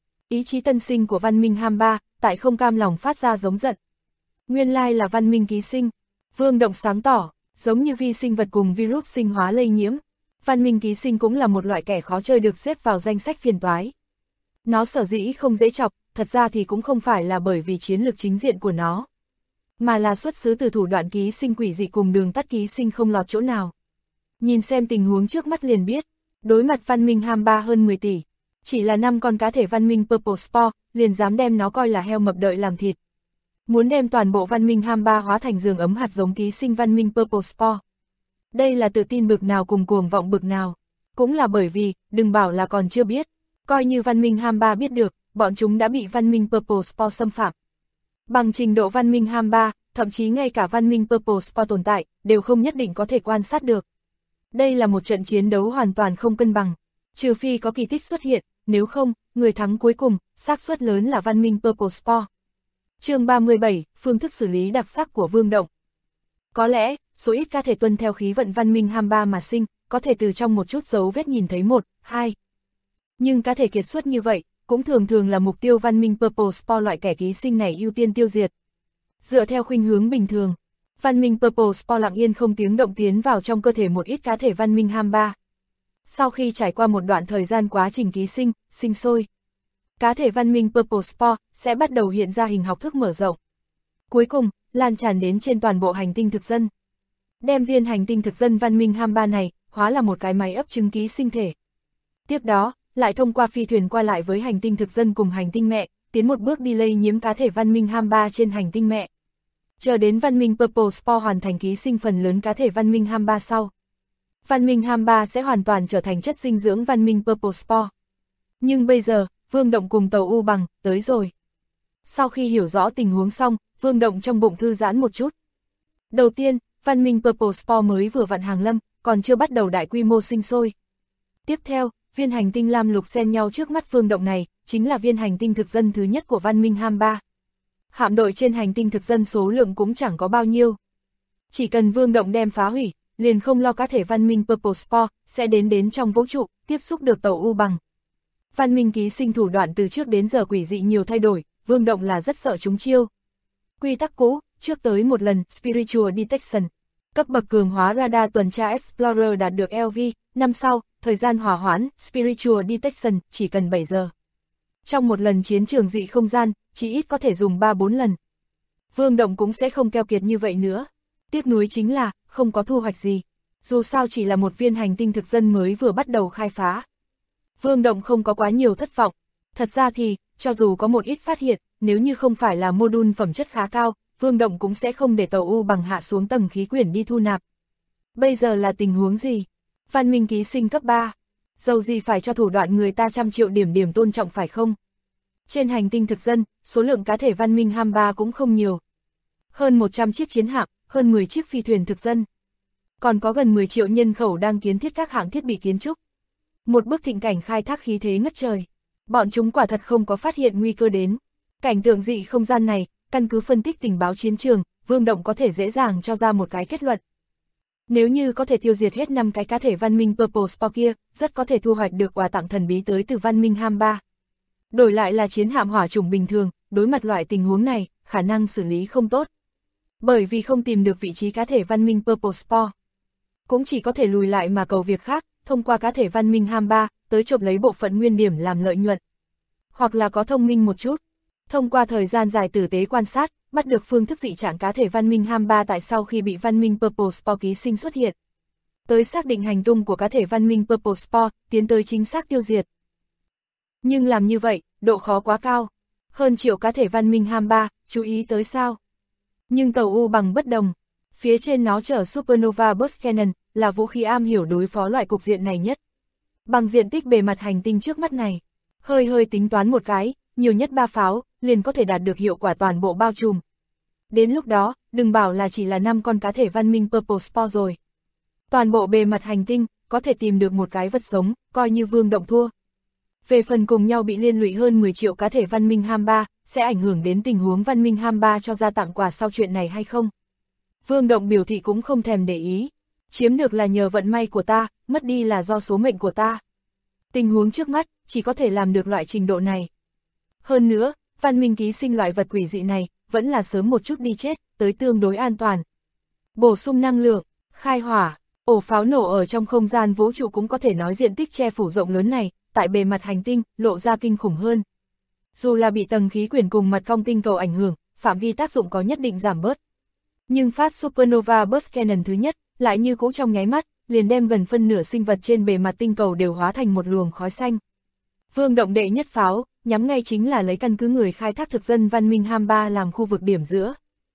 Ý chí tân sinh của văn minh Ham 3, tại không cam lòng phát ra giống giận. Nguyên lai là văn minh ký sinh. Vương Động sáng tỏ, giống như vi sinh vật cùng virus sinh hóa lây nhiễm. Văn minh ký sinh cũng là một loại kẻ khó chơi được xếp vào danh sách phiền toái. Nó sở dĩ không dễ chọc, thật ra thì cũng không phải là bởi vì chiến lược chính diện của nó, mà là xuất xứ từ thủ đoạn ký sinh quỷ dị cùng đường tắt ký sinh không lọt chỗ nào. Nhìn xem tình huống trước mắt liền biết, đối mặt văn minh Ham 3 hơn 10 tỷ, chỉ là 5 con cá thể văn minh Purple Spore, liền dám đem nó coi là heo mập đợi làm thịt. Muốn đem toàn bộ văn minh Ham 3 hóa thành giường ấm hạt giống ký sinh văn minh Purple Spore. Đây là tự tin bực nào cùng cuồng vọng bực nào. Cũng là bởi vì, đừng bảo là còn chưa biết, coi như văn minh Ham 3 biết được, bọn chúng đã bị văn minh Purple Spore xâm phạm. Bằng trình độ văn minh Ham 3, thậm chí ngay cả văn minh Purple Spore tồn tại, đều không nhất định có thể quan sát được. Đây là một trận chiến đấu hoàn toàn không cân bằng, trừ phi có kỳ tích xuất hiện, nếu không, người thắng cuối cùng, xác suất lớn là văn minh Purple Spore. Chương 37, phương thức xử lý đặc sắc của Vương Động. Có lẽ, số ít cá thể tuân theo khí vận văn minh Ham 3 mà sinh, có thể từ trong một chút dấu vết nhìn thấy 1, 2. Nhưng cá thể kiệt xuất như vậy, cũng thường thường là mục tiêu văn minh Purple Spore loại kẻ ký sinh này ưu tiên tiêu diệt. Dựa theo khuynh hướng bình thường, Văn minh Purple Spore lặng yên không tiếng động tiến vào trong cơ thể một ít cá thể văn minh ham 3. Sau khi trải qua một đoạn thời gian quá trình ký sinh, sinh sôi, cá thể văn minh Purple Spore sẽ bắt đầu hiện ra hình học thức mở rộng. Cuối cùng, lan tràn đến trên toàn bộ hành tinh thực dân. Đem viên hành tinh thực dân văn minh ham 3 này, hóa là một cái máy ấp trứng ký sinh thể. Tiếp đó, lại thông qua phi thuyền qua lại với hành tinh thực dân cùng hành tinh mẹ, tiến một bước đi lây nhiễm cá thể văn minh ham 3 trên hành tinh mẹ. Chờ đến văn minh Purple Spore hoàn thành ký sinh phần lớn cá thể văn minh ham 3 sau. Văn minh ham 3 sẽ hoàn toàn trở thành chất dinh dưỡng văn minh Purple Spore. Nhưng bây giờ, Vương Động cùng tàu U Bằng, tới rồi. Sau khi hiểu rõ tình huống xong, Vương Động trong bụng thư giãn một chút. Đầu tiên, văn minh Purple Spore mới vừa vặn hàng lâm, còn chưa bắt đầu đại quy mô sinh sôi. Tiếp theo, viên hành tinh lam lục xen nhau trước mắt Vương Động này, chính là viên hành tinh thực dân thứ nhất của văn minh ham 3. Hạm đội trên hành tinh thực dân số lượng cũng chẳng có bao nhiêu. Chỉ cần Vương Động đem phá hủy, liền không lo cá thể văn minh Purple Spore sẽ đến trong vũ trụ, tiếp xúc được tàu U Bằng. Văn minh ký sinh thủ đoạn từ trước đến giờ quỷ dị nhiều thay đổi, Vương Động là rất sợ chúng chiêu. Quy tắc cũ, trước tới một lần, Spiritual Detection. Cấp bậc cường hóa radar tuần tra Explorer đạt được LV, năm sau, thời gian hỏa hoãn, Spiritual Detection, chỉ cần 7 giờ. Trong một lần chiến trường dị không gian, chỉ ít có thể dùng 3-4 lần. Vương Động cũng sẽ không keo kiệt như vậy nữa. Tiếc nuối chính là, không có thu hoạch gì. Dù sao chỉ là một viên hành tinh thực dân mới vừa bắt đầu khai phá. Vương Động không có quá nhiều thất vọng. Thật ra thì, cho dù có một ít phát hiện, nếu như không phải là module phẩm chất khá cao, Vương Động cũng sẽ không để tàu U Bằng hạ xuống tầng khí quyển đi thu nạp. Bây giờ là tình huống gì? Văn minh ký sinh cấp 3. Dầu gì phải cho thủ đoạn người ta 100 triệu điểm tôn trọng phải không? Trên hành tinh thực dân, số lượng cá thể văn minh ham 3 cũng không nhiều. Hơn 100 chiếc chiến hạm, hơn 10 chiếc phi thuyền thực dân. Còn có gần 10 triệu nhân khẩu đang kiến thiết các hạng thiết bị kiến trúc. Một bức thịnh cảnh khai thác khí thế ngất trời. Bọn chúng quả thật không có phát hiện nguy cơ đến. Cảnh tượng dị không gian này, căn cứ phân tích tình báo chiến trường, Vương Động có thể dễ dàng cho ra một cái kết luận. Nếu như có thể tiêu diệt hết 5 cái cá thể văn minh Purple Spore kia, rất có thể thu hoạch được quà tặng thần bí tới từ văn minh ham 3. Đổi lại là chiến hạm hỏa chủng bình thường, đối mặt loại tình huống này, khả năng xử lý không tốt. Bởi vì không tìm được vị trí cá thể văn minh Purple Spore. Cũng chỉ có thể lùi lại mà cầu việc khác, thông qua cá thể văn minh ham 3, tới chộp lấy bộ phận nguyên điểm làm lợi nhuận. Hoặc là có thông minh một chút. Thông qua thời gian dài tử tế quan sát, bắt được phương thức dị trạng cá thể văn minh ham 3 tại sau khi bị văn minh Purple Spore ký sinh xuất hiện. Tới xác định hành tung của cá thể văn minh Purple Spore, tiến tới chính xác tiêu diệt. Nhưng làm như vậy, độ khó quá cao. Hơn triệu cá thể văn minh ham 3, chú ý tới sao? Nhưng tàu U Bằng bất đồng. Phía trên nó chở Supernova Burst Cannon, là vũ khí am hiểu đối phó loại cục diện này nhất. Bằng diện tích bề mặt hành tinh trước mắt này, hơi tính toán một cái, nhiều nhất 3 pháo, liền có thể đạt được hiệu quả toàn bộ bao trùm. Đến lúc đó, đừng bảo là chỉ là 5 con cá thể văn minh Purple Spore rồi. Toàn bộ bề mặt hành tinh, có thể tìm được một cái vật sống, coi như Vương Động thua. Về phần cùng nhau bị liên lụy hơn 10 triệu cá thể văn minh ham 3, sẽ ảnh hưởng đến tình huống văn minh ham 3 cho ra tặng quà sau chuyện này hay không? Vương Động biểu thị cũng không thèm để ý. Chiếm được là nhờ vận may của ta, mất đi là do số mệnh của ta. Tình huống trước mắt, chỉ có thể làm được loại trình độ này. Hơn nữa, văn minh ký sinh loại vật quỷ dị này, vẫn là sớm một chút đi chết, tới tương đối an toàn. Bổ sung năng lượng, khai hỏa, ổ pháo nổ ở trong không gian vũ trụ cũng có thể nói diện tích che phủ rộng lớn này, tại bề mặt hành tinh, lộ ra kinh khủng hơn. Dù là bị tầng khí quyển cùng mặt cong tinh cầu ảnh hưởng, phạm vi tác dụng có nhất định giảm bớt. Nhưng phát Supernova Burst Cannon thứ nhất, lại như cũ trong nháy mắt, liền đem gần phân nửa sinh vật trên bề mặt tinh cầu đều hóa thành một luồng khói xanh. Vương Động đệ nhất pháo, nhắm ngay chính là lấy căn cứ người khai thác thực dân văn minh ham 3 làm khu vực điểm giữa.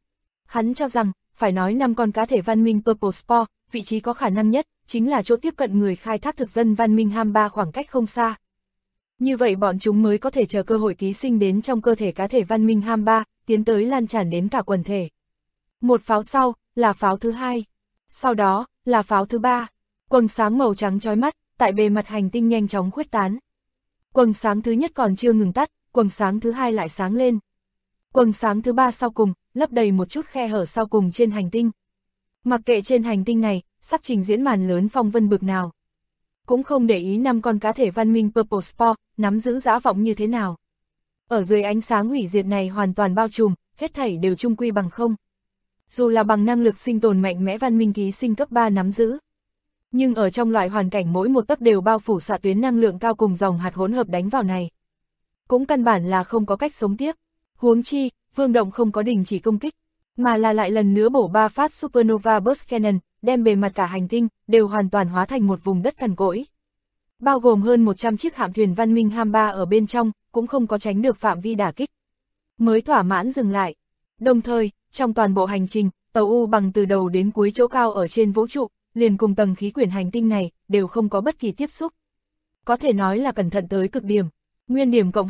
Hắn cho rằng, phải nói 5 con cá thể văn minh Purple Spore, vị trí có khả năng nhất, chính là chỗ tiếp cận người khai thác thực dân văn minh ham 3 khoảng cách không xa. Như vậy bọn chúng mới có thể chờ cơ hội ký sinh đến trong cơ thể cá thể văn minh ham 3, tiến tới lan tràn đến cả quần thể. Một pháo sau, là pháo thứ hai. Sau đó, là pháo thứ ba. Quầng sáng màu trắng chói mắt, tại bề mặt hành tinh nhanh chóng khuếch tán. Quầng sáng thứ nhất còn chưa ngừng tắt, quầng sáng thứ hai lại sáng lên. Quầng sáng thứ ba sau cùng, lấp đầy một chút khe hở sau cùng trên hành tinh. Mặc kệ trên hành tinh này, sắp trình diễn màn lớn phong vân bực nào. Cũng không để ý 5 con cá thể văn minh Purple Spore, nắm giữ dã vọng như thế nào. Ở dưới ánh sáng hủy diệt này hoàn toàn bao trùm, hết thảy đều chung quy bằng không. dù là bằng năng lực sinh tồn mạnh mẽ văn minh ký sinh cấp 3 nắm giữ. Nhưng ở trong loại hoàn cảnh mỗi một tấc đều bao phủ xạ tuyến năng lượng cao cùng dòng hạt hỗn hợp đánh vào này, cũng căn bản là không có cách sống tiếp. Huống chi, Vương Động không có đình chỉ công kích, mà là lại lần nữa bổ 3 phát Supernova Burst Cannon, đem bề mặt cả hành tinh đều hoàn toàn hóa thành một vùng đất cằn cỗi. Bao gồm hơn 100 chiếc hạm thuyền văn minh Ham-3 ở bên trong, cũng không có tránh được phạm vi đả kích. Mới thỏa mãn dừng lại. Đồng thời, trong toàn bộ hành trình, tàu U bằng từ đầu đến cuối chỗ cao ở trên vũ trụ, liền cùng tầng khí quyển hành tinh này, đều không có bất kỳ tiếp xúc. Có thể nói là cẩn thận tới cực điểm. Nguyên điểm cộng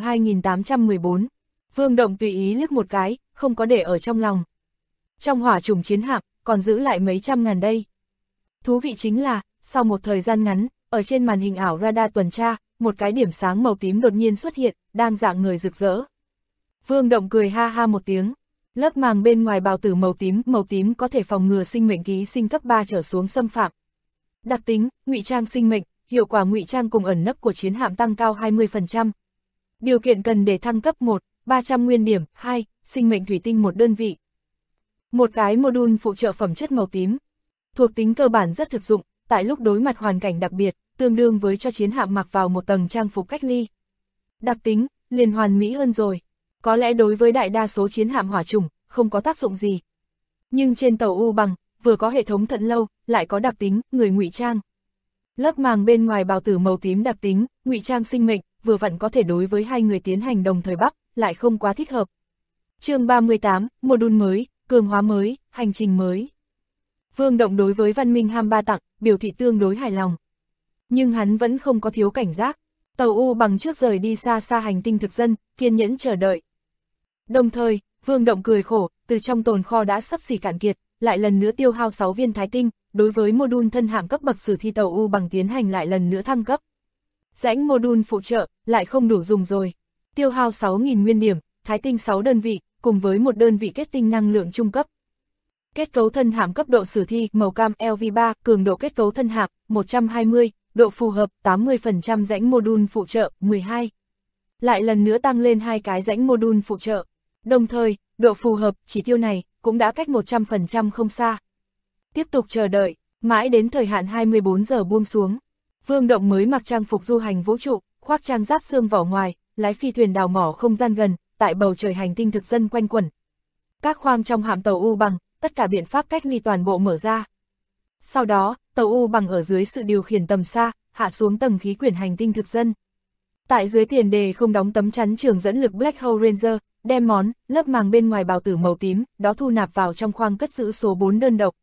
2814. Vương Động tùy ý liếc một cái, không có để ở trong lòng. Trong hỏa trùng chiến hạm, còn giữ lại mấy trăm ngàn đây. Thú vị chính là, sau một thời gian ngắn, ở trên màn hình ảo radar tuần tra, một cái điểm sáng màu tím đột nhiên xuất hiện, đang dạng người rực rỡ. Vương Động cười ha ha một tiếng. Lớp màng bên ngoài bào tử màu tím có thể phòng ngừa sinh mệnh ký sinh cấp 3 trở xuống xâm phạm. Đặc tính, ngụy trang sinh mệnh, hiệu quả ngụy trang cùng ẩn nấp của chiến hạm tăng cao 20%. Điều kiện cần để thăng cấp 1, 300 nguyên điểm, 2, sinh mệnh thủy tinh 1 đơn vị. Một cái module phụ trợ phẩm chất màu tím. Thuộc tính cơ bản rất thực dụng, tại lúc đối mặt hoàn cảnh đặc biệt, tương đương với cho chiến hạm mặc vào một tầng trang phục cách ly. Đặc tính, liền hoàn mỹ hơn rồi. Có lẽ đối với đại đa số chiến hạm hỏa chủng, không có tác dụng gì. Nhưng trên tàu U bằng, vừa có hệ thống thận lâu, lại có đặc tính, người ngụy trang. Lớp màng bên ngoài bào tử màu tím đặc tính, ngụy trang sinh mệnh, vừa vặn có thể đối với hai người tiến hành đồng thời bắp, lại không quá thích hợp. Chương 38, module mới, cường hóa mới, hành trình mới. Vương Động đối với văn minh Ham-3 tặng, biểu thị tương đối hài lòng. Nhưng hắn vẫn không có thiếu cảnh giác. Tàu U bằng trước rời đi xa xa hành tinh thực dân, kiên nhẫn chờ đợi. Đồng thời, Vương Động cười khổ, từ trong tồn kho đã sắp xỉ cạn kiệt, lại lần nữa tiêu hao 6 viên thái tinh, đối với module thân hạm cấp bậc sử thi tàu U bằng tiến hành lại lần nữa thăng cấp. Rãnh module phụ trợ, lại không đủ dùng rồi. Tiêu hao 6.000 nguyên điểm, thái tinh 6 đơn vị, cùng với một đơn vị kết tinh năng lượng trung cấp. Kết cấu thân hạm cấp độ sử thi, màu cam LV3, cường độ kết cấu thân hạm, 120, độ phù hợp, 80% rãnh module phụ trợ, 12. Lại lần nữa tăng lên 2 cái rãnh module phụ trợ. Đồng thời, độ phù hợp, chỉ tiêu này, cũng đã cách 100% không xa. Tiếp tục chờ đợi, mãi đến thời hạn 24 giờ buông xuống. Vương Động mới mặc trang phục du hành vũ trụ, khoác trang giáp xương vỏ ngoài, lái phi thuyền đào mỏ không gian gần, tại bầu trời hành tinh thực dân quanh quẩn. Các khoang trong hạm tàu U bằng, tất cả biện pháp cách ly toàn bộ mở ra. Sau đó, tàu U bằng ở dưới sự điều khiển tầm xa, hạ xuống tầng khí quyển hành tinh thực dân. Tại dưới tiền đề không đóng tấm chắn trường dẫn lực Black Hole Ranger, đem lớp màng bên ngoài bào tử màu tím, đó thu nạp vào trong khoang cất giữ số 4 đơn độc.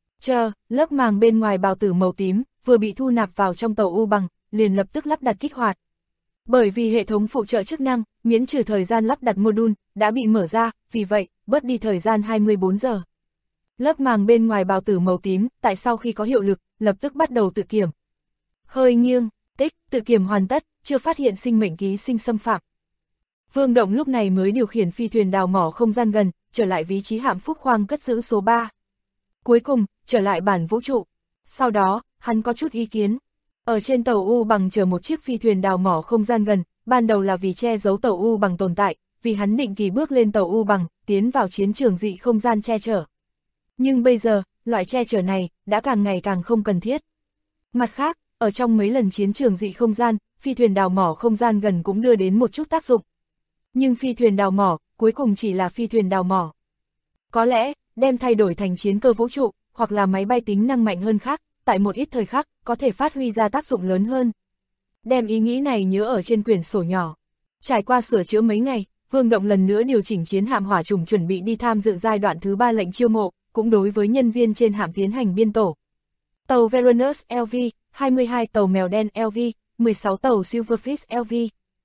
Lớp màng bên ngoài bào tử màu tím, vừa bị thu nạp vào trong tàu U bằng, liền lập tức lắp đặt kích hoạt. Bởi vì hệ thống phụ trợ chức năng, miễn trừ thời gian lắp đặt module, đã bị mở ra, vì vậy, bớt đi thời gian 24 giờ. Lớp màng bên ngoài bào tử màu tím, tại sau khi có hiệu lực, lập tức bắt đầu tự kiểm. Hơi nghiêng, tự kiểm hoàn tất, chưa phát hiện sinh mệnh ký sinh xâm phạm. Vương Động lúc này mới điều khiển phi thuyền đào mỏ không gian gần, trở lại vị trí hạm phúc khoang cất giữ số 3. Cuối cùng, trở lại bản vũ trụ. Sau đó, hắn có chút ý kiến. Ở trên tàu U bằng chờ một chiếc phi thuyền đào mỏ không gian gần, ban đầu là vì che giấu tàu U bằng tồn tại, vì hắn định kỳ bước lên tàu U bằng, tiến vào chiến trường dị không gian che chở. Nhưng bây giờ, loại che chở này, đã càng ngày càng không cần thiết. Mặt khác, ở trong mấy lần chiến trường dị không gian, phi thuyền đào mỏ không gian gần cũng đưa đến một chút tác dụng. Nhưng phi thuyền đào mỏ, cuối cùng chỉ là phi thuyền đào mỏ. Có lẽ, đem thay đổi thành chiến cơ vũ trụ, hoặc là máy bay tính năng mạnh hơn khác, tại một ít thời khắc, có thể phát huy ra tác dụng lớn hơn. Đem ý nghĩ này nhớ ở trên quyển sổ nhỏ. Trải qua sửa chữa mấy ngày, Vương Động lần nữa điều chỉnh chiến hạm hỏa trùng chuẩn bị đi tham dự giai đoạn thứ 3 lệnh chiêu mộ, cũng đối với nhân viên trên hạm tiến hành biên tổ. Tàu Veranus LV, 22 tàu mèo đen LV, 16 tàu Silverfish LV,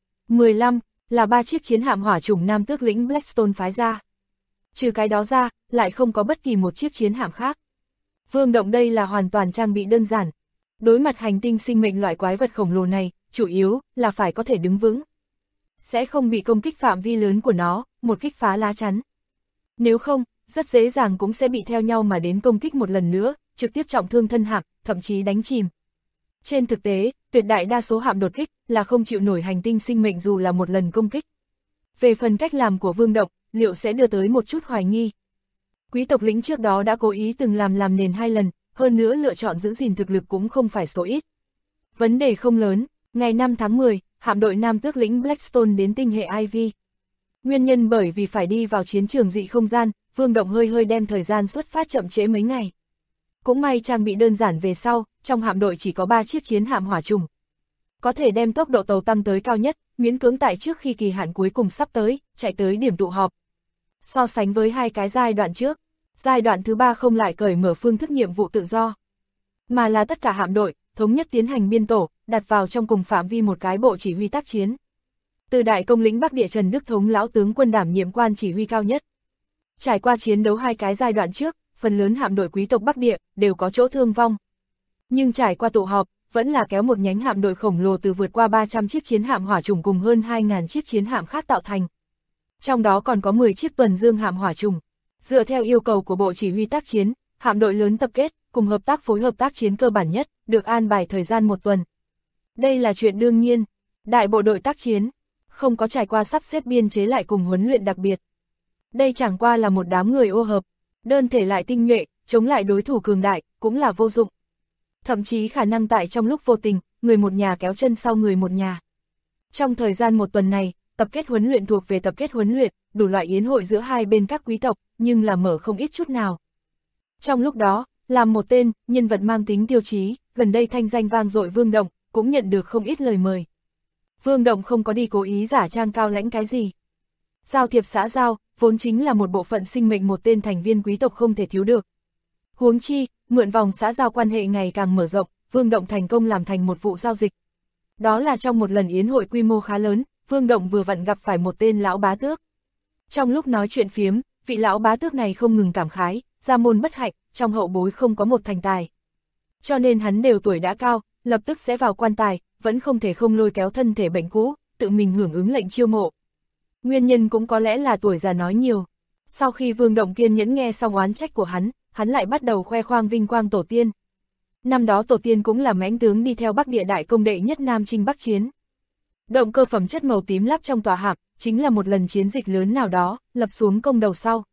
15 là 3 chiếc chiến hạm hỏa trùng Nam Tước lĩnh Blackstone phái ra. Trừ cái đó ra, lại không có bất kỳ một chiếc chiến hạm khác. Vương Động đây là hoàn toàn trang bị đơn giản. Đối mặt hành tinh sinh mệnh loại quái vật khổng lồ này, chủ yếu là phải có thể đứng vững. Sẽ không bị công kích phạm vi lớn của nó, một kích phá lá chắn. Nếu không, rất dễ dàng cũng sẽ bị theo nhau mà đến công kích một lần nữa, trực tiếp trọng thương thân hạm, thậm chí đánh chìm. Trên thực tế, tuyệt đại đa số hạm đột kích là không chịu nổi hành tinh sinh mệnh dù là một lần công kích. Về phần cách làm của Vương Động, liệu sẽ đưa tới một chút hoài nghi. Quý tộc lĩnh trước đó đã cố ý từng làm nền 2 lần, hơn nữa lựa chọn giữ gìn thực lực cũng không phải số ít. Vấn đề không lớn, ngày 5 tháng 10, hạm đội Nam Tước lĩnh Blackstone đến tinh hệ Ivy. Nguyên nhân bởi vì phải đi vào chiến trường dị không gian, Vương Động hơi đem thời gian xuất phát chậm trễ mấy ngày. Cũng may trang bị đơn giản về sau, trong hạm đội chỉ có 3 chiếc chiến hạm hỏa trùng. Có thể đem tốc độ tàu tăng tới cao nhất, miễn cưỡng tại trước khi kỳ hạn cuối cùng sắp tới, chạy tới điểm tụ họp. So sánh với 2 cái giai đoạn trước, giai đoạn thứ 3 không lại cởi mở phương thức nhiệm vụ tự do, mà là tất cả hạm đội, thống nhất tiến hành biên tổ, đặt vào trong cùng phạm vi một cái bộ chỉ huy tác chiến. Từ đại công lĩnh Bắc Địa Trần Đức Thống lão tướng quân đảm nhiệm quan chỉ huy cao nhất. Trải qua chiến đấu 2 cái giai đoạn trước, phần lớn hạm đội quý tộc Bắc Địa đều có chỗ thương vong. Nhưng trải qua tụ họp, vẫn là kéo một nhánh hạm đội khổng lồ từ vượt qua 300 chiếc chiến hạm hỏa trùng cùng hơn 2.000 chiếc chiến hạm khác tạo thành. Trong đó còn có 10 chiếc tuần dương hạm hỏa trùng. Dựa theo yêu cầu của bộ chỉ huy tác chiến, hạm đội lớn tập kết, cùng hợp tác phối hợp tác chiến cơ bản nhất, được an bài thời gian 1 tuần. Đây là chuyện đương nhiên. Đại bộ đội tác chiến, không có trải qua sắp xếp biên chế lại cùng huấn luyện đặc biệt. Đây chẳng qua là một đám người ô hợp, đơn thể lại tinh nhuệ, chống lại đối thủ cường đại, cũng là vô dụng. Thậm chí khả năng tại trong lúc vô tình, người một nhà kéo chân sau người một nhà. Trong thời gian 1 tuần này, tập kết huấn luyện thuộc về tập kết huấn luyện, đủ loại yến hội giữa hai bên các quý tộc, nhưng là mở không ít chút nào. Trong lúc đó, làm một tên, nhân vật mang tính tiêu chí, gần đây thanh danh vang dội Vương Động, cũng nhận được không ít lời mời. Vương Động không có đi cố ý giả trang cao lãnh cái gì. Giao thiệp xã giao, vốn chính là một bộ phận sinh mệnh một tên thành viên quý tộc không thể thiếu được. Huống chi, mượn vòng xã giao quan hệ ngày càng mở rộng, Vương Động thành công làm thành một vụ giao dịch. Đó là trong một lần yến hội quy mô khá lớn, Vương Động vừa vặn gặp phải một tên lão bá tước. Trong lúc nói chuyện phiếm, vị lão bá tước này không ngừng cảm khái, gia môn bất hạnh, trong hậu bối không có một thành tài. Cho nên hắn đều tuổi đã cao, lập tức sẽ vào quan tài, vẫn không thể không lôi kéo thân thể bệnh cũ, tự mình hưởng ứng lệnh chiêu mộ. Nguyên nhân cũng có lẽ là tuổi già nói nhiều. Sau khi Vương Động kiên nhẫn nghe xong oán trách của hắn lại bắt đầu khoe khoang vinh quang tổ tiên. Năm đó tổ tiên cũng là mãnh tướng đi theo Bắc Địa đại công đệ nhất Nam chinh Bắc chiến. Động cơ phẩm chất màu tím lắp trong tòa hạm, chính là một lần chiến dịch lớn nào đó, lập xuống công đầu sau.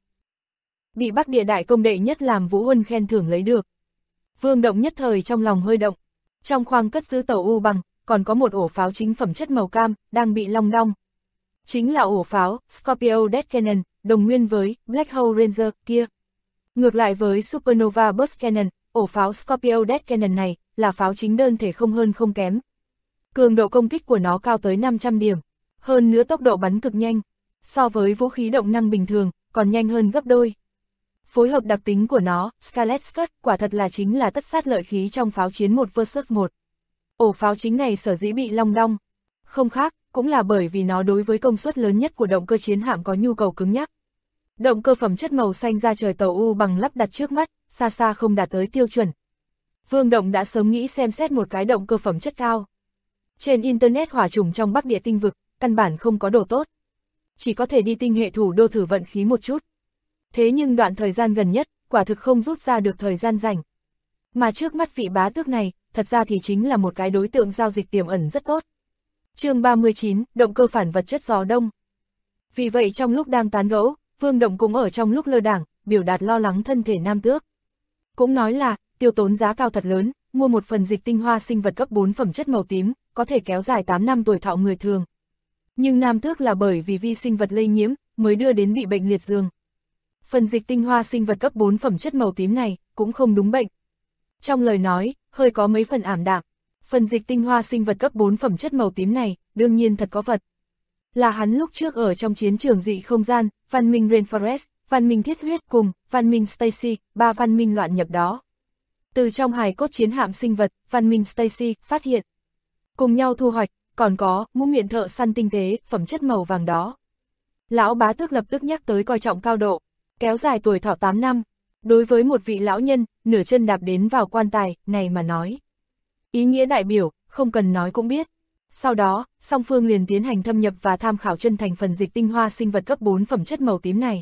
Bị Bắc Địa đại công đệ nhất làm Vũ Huân khen thưởng lấy được. Vương Động nhất thời trong lòng hơi động. Trong khoang cất giữ tàu U bằng, còn có một ổ pháo chính phẩm chất màu cam, đang bị long đong. Chính là ổ pháo Scorpio Death Cannon, đồng nguyên với Black Hole Ranger kia. Ngược lại với Supernova Burst Cannon, ổ pháo Scorpio Death Cannon này là pháo chính đơn thể không hơn không kém. Cường độ công kích của nó cao tới 500 điểm, hơn nữa tốc độ bắn cực nhanh, so với vũ khí động năng bình thường, còn nhanh hơn gấp đôi. Phối hợp đặc tính của nó, Scarlet Scud, quả thật là chính là tất sát lợi khí trong pháo chiến 1 vs 1. Ổ pháo chính này sở dĩ bị long đong, không khác, cũng là bởi vì nó đối với công suất lớn nhất của động cơ chiến hạm có nhu cầu cứng nhắc. Động cơ phẩm chất màu xanh ra trời tàu U bằng lắp đặt trước mắt, xa xa không đạt tới tiêu chuẩn. Vương Động đã sớm nghĩ xem xét một cái động cơ phẩm chất cao. Trên Internet hỏa trùng trong Bắc Địa tinh vực, căn bản không có đồ tốt. Chỉ có thể đi tinh hệ thủ đô thử vận khí một chút. Thế nhưng đoạn thời gian gần nhất, quả thực không rút ra được thời gian rảnh. Mà trước mắt vị bá tước này, thật ra thì chính là một cái đối tượng giao dịch tiềm ẩn rất tốt. Chương 39, động cơ phản vật chất gió đông. Vì vậy trong lúc đang tán gẫu, Vương Động cũng ở trong lúc lơ đảng, biểu đạt lo lắng thân thể nam tước. Cũng nói là, tiêu tốn giá cao thật lớn, mua một phần dịch tinh hoa sinh vật cấp 4 phẩm chất màu tím, có thể kéo dài 8 năm tuổi thọ người thường. Nhưng nam tước là bởi vì vi sinh vật lây nhiễm, mới đưa đến bị bệnh liệt giường. Phần dịch tinh hoa sinh vật cấp 4 phẩm chất màu tím này, cũng không đúng bệnh. Trong lời nói, hơi có mấy phần ảm đạm. Phần dịch tinh hoa sinh vật cấp 4 phẩm chất màu tím này, đương nhiên thật có vật. Là hắn lúc trước ở trong chiến trường dị không gian, văn minh Rainforest, văn minh Thiết Huyết cùng, văn minh Stacy, 3 văn minh loạn nhập đó. Từ trong hài cốt chiến hạm sinh vật, văn minh Stacy, phát hiện. Cùng nhau thu hoạch, còn có, mũ miệng thợ săn tinh tế, phẩm chất màu vàng đó. Lão bá tước lập tức nhắc tới coi trọng cao độ, kéo dài tuổi thọ 8 năm. Đối với một vị lão nhân, nửa chân đạp đến vào quan tài, này mà nói. Ý nghĩa đại biểu, không cần nói cũng biết. Sau đó, song phương liền tiến hành thâm nhập và tham khảo chân thành phần dịch tinh hoa sinh vật cấp 4 phẩm chất màu tím này.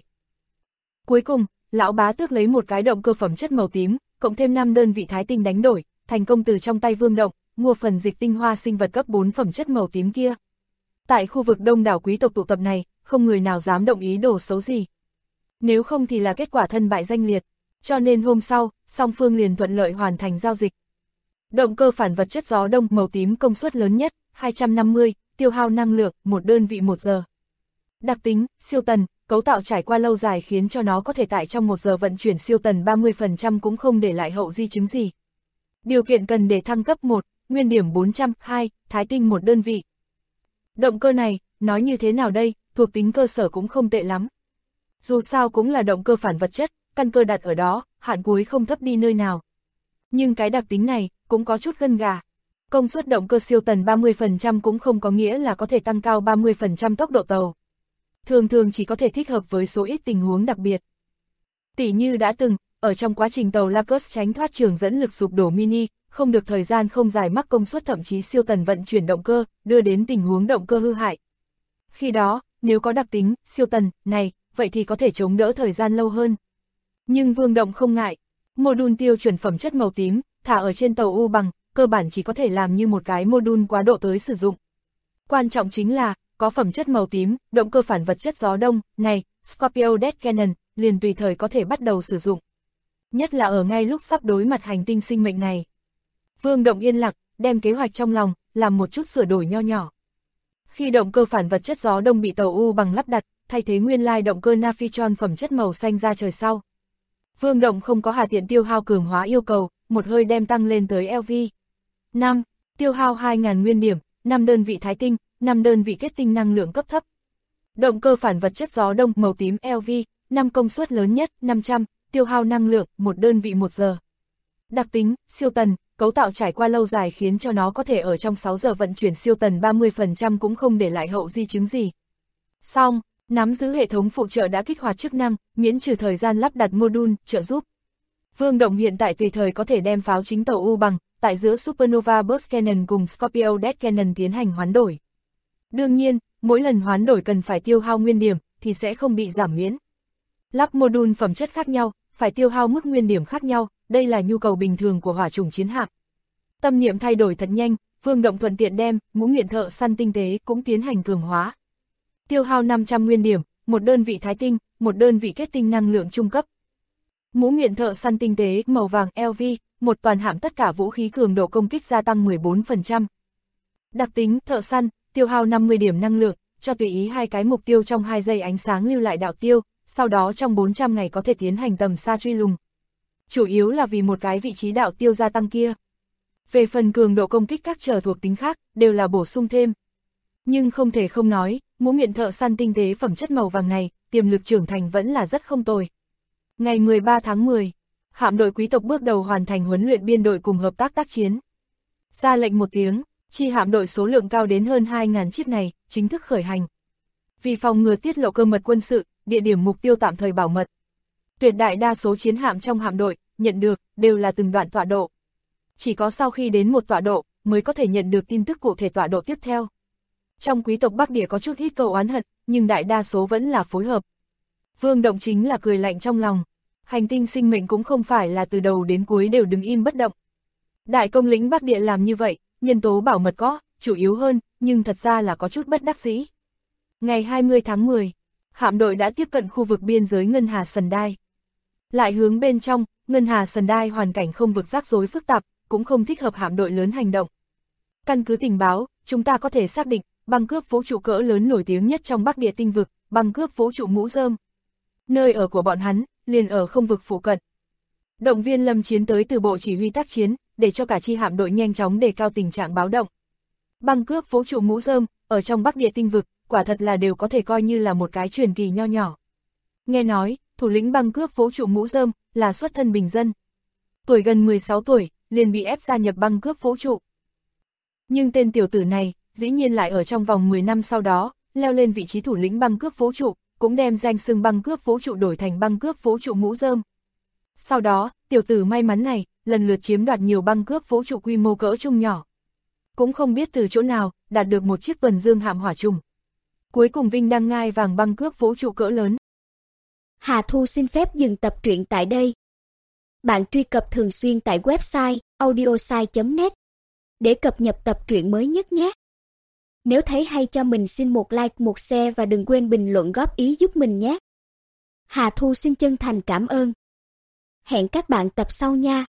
Cuối cùng, lão bá tước lấy một cái động cơ phẩm chất màu tím, cộng thêm 5 đơn vị thái tinh đánh đổi, thành công từ trong tay Vương Động, mua phần dịch tinh hoa sinh vật cấp 4 phẩm chất màu tím kia. Tại khu vực đông đảo quý tộc tụ tập này, không người nào dám động ý đồ xấu gì. nếu không thì là kết quả thân bại danh liệt. Cho nên hôm sau, song phương liền thuận lợi hoàn thành giao dịch. Động cơ phản vật chất gió đông màu tím công suất lớn nhất, 250, tiêu hao năng lượng, 1 đơn vị 1 giờ. Đặc tính, siêu tần, cấu tạo trải qua lâu dài khiến cho nó có thể tại trong 1 giờ vận chuyển siêu tần 30% cũng không để lại hậu di chứng gì. Điều kiện cần để thăng cấp 1, nguyên điểm 400, 2, thái tinh 1 đơn vị. Động cơ này, nói như thế nào đây, thuộc tính cơ sở cũng không tệ lắm. Dù sao cũng là động cơ phản vật chất, căn cơ đặt ở đó, hạn cuối không thấp đi nơi nào. Nhưng cái đặc tính này, cũng có chút gân gà. Công suất động cơ siêu tần 30% cũng không có nghĩa là có thể tăng cao 30% tốc độ tàu. Thường thường chỉ có thể thích hợp với số ít tình huống đặc biệt. Tỉ như đã từng, ở trong quá trình tàu Lacus tránh thoát trường dẫn lực sụp đổ mini, không được thời gian không dài mắc công suất thậm chí siêu tần vận chuyển động cơ, đưa đến tình huống động cơ hư hại. Khi đó, nếu có đặc tính, siêu tần, này, vậy thì có thể chống đỡ thời gian lâu hơn. Nhưng Vương Động không ngại. Mô-đun tiêu chuẩn phẩm chất màu tím, thả ở trên tàu U bằng, cơ bản chỉ có thể làm như một cái mô-đun quá độ tới sử dụng. Quan trọng chính là, có phẩm chất màu tím, động cơ phản vật chất gió đông, này, Scorpio Death Cannon, liền tùy thời có thể bắt đầu sử dụng. Nhất là ở ngay lúc sắp đối mặt hành tinh sinh mệnh này. Vương Động yên lặng, đem kế hoạch trong lòng, làm một chút sửa đổi nho nhỏ. Khi động cơ phản vật chất gió đông bị tàu U bằng lắp đặt, thay thế nguyên lai động cơ Navitron phẩm chất màu xanh ra trời sau. Vương Động không có hà tiện tiêu hao cường hóa yêu cầu, một hơi đem tăng lên tới LV. 5. Tiêu hao 2.000 nguyên điểm, 5 đơn vị thái tinh, 5 đơn vị kết tinh năng lượng cấp thấp. Động cơ phản vật chất gió đông màu tím LV, 5 công suất lớn nhất, 500, tiêu hao năng lượng, 1 đơn vị 1 giờ. Đặc tính, siêu tần, cấu tạo trải qua lâu dài khiến cho nó có thể ở trong 6 giờ vận chuyển siêu tần 30% cũng không để lại hậu di chứng gì. Xong, nắm giữ hệ thống phụ trợ đã kích hoạt chức năng, miễn trừ thời gian lắp đặt mô-đun, trợ giúp. Vương Động hiện tại tùy thời có thể đem pháo chính tàu U bằng, tại giữa Supernova Burst Cannon cùng Scorpio Death Cannon tiến hành hoán đổi. Đương nhiên, mỗi lần hoán đổi cần phải tiêu hao nguyên điểm, thì sẽ không bị giảm miễn. Lắp mô-đun phẩm chất khác nhau, phải tiêu hao mức nguyên điểm khác nhau, đây là nhu cầu bình thường của hỏa chủng chiến hạm. Tâm niệm thay đổi thật nhanh, Vương Động thuận tiện đem, mũ miệng thợ săn tinh tế cũng tiến hành cường hóa. Tiêu hao 500 nguyên điểm, 1 đơn vị thái tinh, 1 đơn vị kết tinh năng lượng trung cấp. Mũ miệng thợ săn tinh tế màu vàng LV, một toàn hạm tất cả vũ khí cường độ công kích gia tăng 14%. Đặc tính thợ săn, tiêu hao 50 điểm năng lượng, cho tùy ý 2 cái mục tiêu trong 2 giây ánh sáng lưu lại đạo tiêu, sau đó trong 400 ngày có thể tiến hành tầm xa truy lùng. Chủ yếu là vì một cái vị trí đạo tiêu gia tăng kia. Về phần cường độ công kích các trở thuộc tính khác, đều là bổ sung thêm. Nhưng không thể không nói, mũ miệng thợ săn tinh tế phẩm chất màu vàng này, tiềm lực trưởng thành vẫn là rất không tồi. Ngày 13 tháng 10, hạm đội quý tộc bước đầu hoàn thành huấn luyện biên đội cùng hợp tác tác chiến. Ra lệnh một tiếng, chi hạm đội số lượng cao đến hơn 2.000 chiếc này, chính thức khởi hành. Vì phòng ngừa tiết lộ cơ mật quân sự, địa điểm mục tiêu tạm thời bảo mật. Tuyệt đại đa số chiến hạm trong hạm đội, nhận được, đều là từng đoạn tọa độ. Chỉ có sau khi đến một tọa độ, mới có thể nhận được tin tức cụ thể tọa độ tiếp theo. Trong quý tộc Bắc Địa có chút ít câu oán hận, nhưng đại đa số vẫn là phối hợp. Vương Động chính là cười lạnh trong lòng. Hành tinh sinh mệnh cũng không phải là từ đầu đến cuối đều đứng im bất động. Đại công lĩnh Bắc Địa làm như vậy, nhân tố bảo mật có, chủ yếu hơn, nhưng thật ra là có chút bất đắc dĩ. Ngày 20 tháng 10, hạm đội đã tiếp cận khu vực biên giới Ngân Hà Sần Đai. Lại hướng bên trong, Ngân Hà Sần Đai hoàn cảnh không vực rắc rối phức tạp, cũng không thích hợp hạm đội lớn hành động. Căn cứ tình báo, chúng ta có thể xác định, băng cướp vũ trụ cỡ lớn nổi tiếng nhất trong Bắc Địa tinh vực, băng cướp vũ trụ Mũ Rơm. Nơi ở của bọn hắn, liền ở không vực phụ cận. Động viên lâm chiến tới từ bộ chỉ huy tác chiến, để cho cả chi hạm đội nhanh chóng đề cao tình trạng báo động. Băng cướp vũ trụ Mũ Rơm, ở trong Bắc Địa tinh vực, quả thật là đều có thể coi như là một cái truyền kỳ nho nhỏ. Nghe nói, thủ lĩnh băng cướp vũ trụ Mũ Rơm, là xuất thân bình dân. Tuổi gần 16 tuổi, liền bị ép gia nhập băng cướp vũ trụ. Nhưng tên tiểu tử này, dĩ nhiên lại ở trong vòng 10 năm sau đó, leo lên vị trí thủ lĩnh băng cướp vũ trụ, cũng đem danh xưng băng cướp vũ trụ đổi thành băng cướp vũ trụ Mũ Rơm. Sau đó, tiểu tử may mắn này, lần lượt chiếm đoạt nhiều băng cướp vũ trụ quy mô cỡ trung nhỏ. Cũng không biết từ chỗ nào, đạt được một chiếc tuần dương hạm hỏa trùng. Cuối cùng vinh đăng ngai vàng băng cướp vũ trụ cỡ lớn. Hà Thu xin phép dừng tập truyện tại đây. Bạn truy cập thường xuyên tại website audiosai.net để cập nhật tập truyện mới nhất nhé. Nếu thấy hay cho mình xin một like, một share và đừng quên bình luận góp ý giúp mình nhé. Hà Thu xin chân thành cảm ơn. Hẹn các bạn tập sau nha.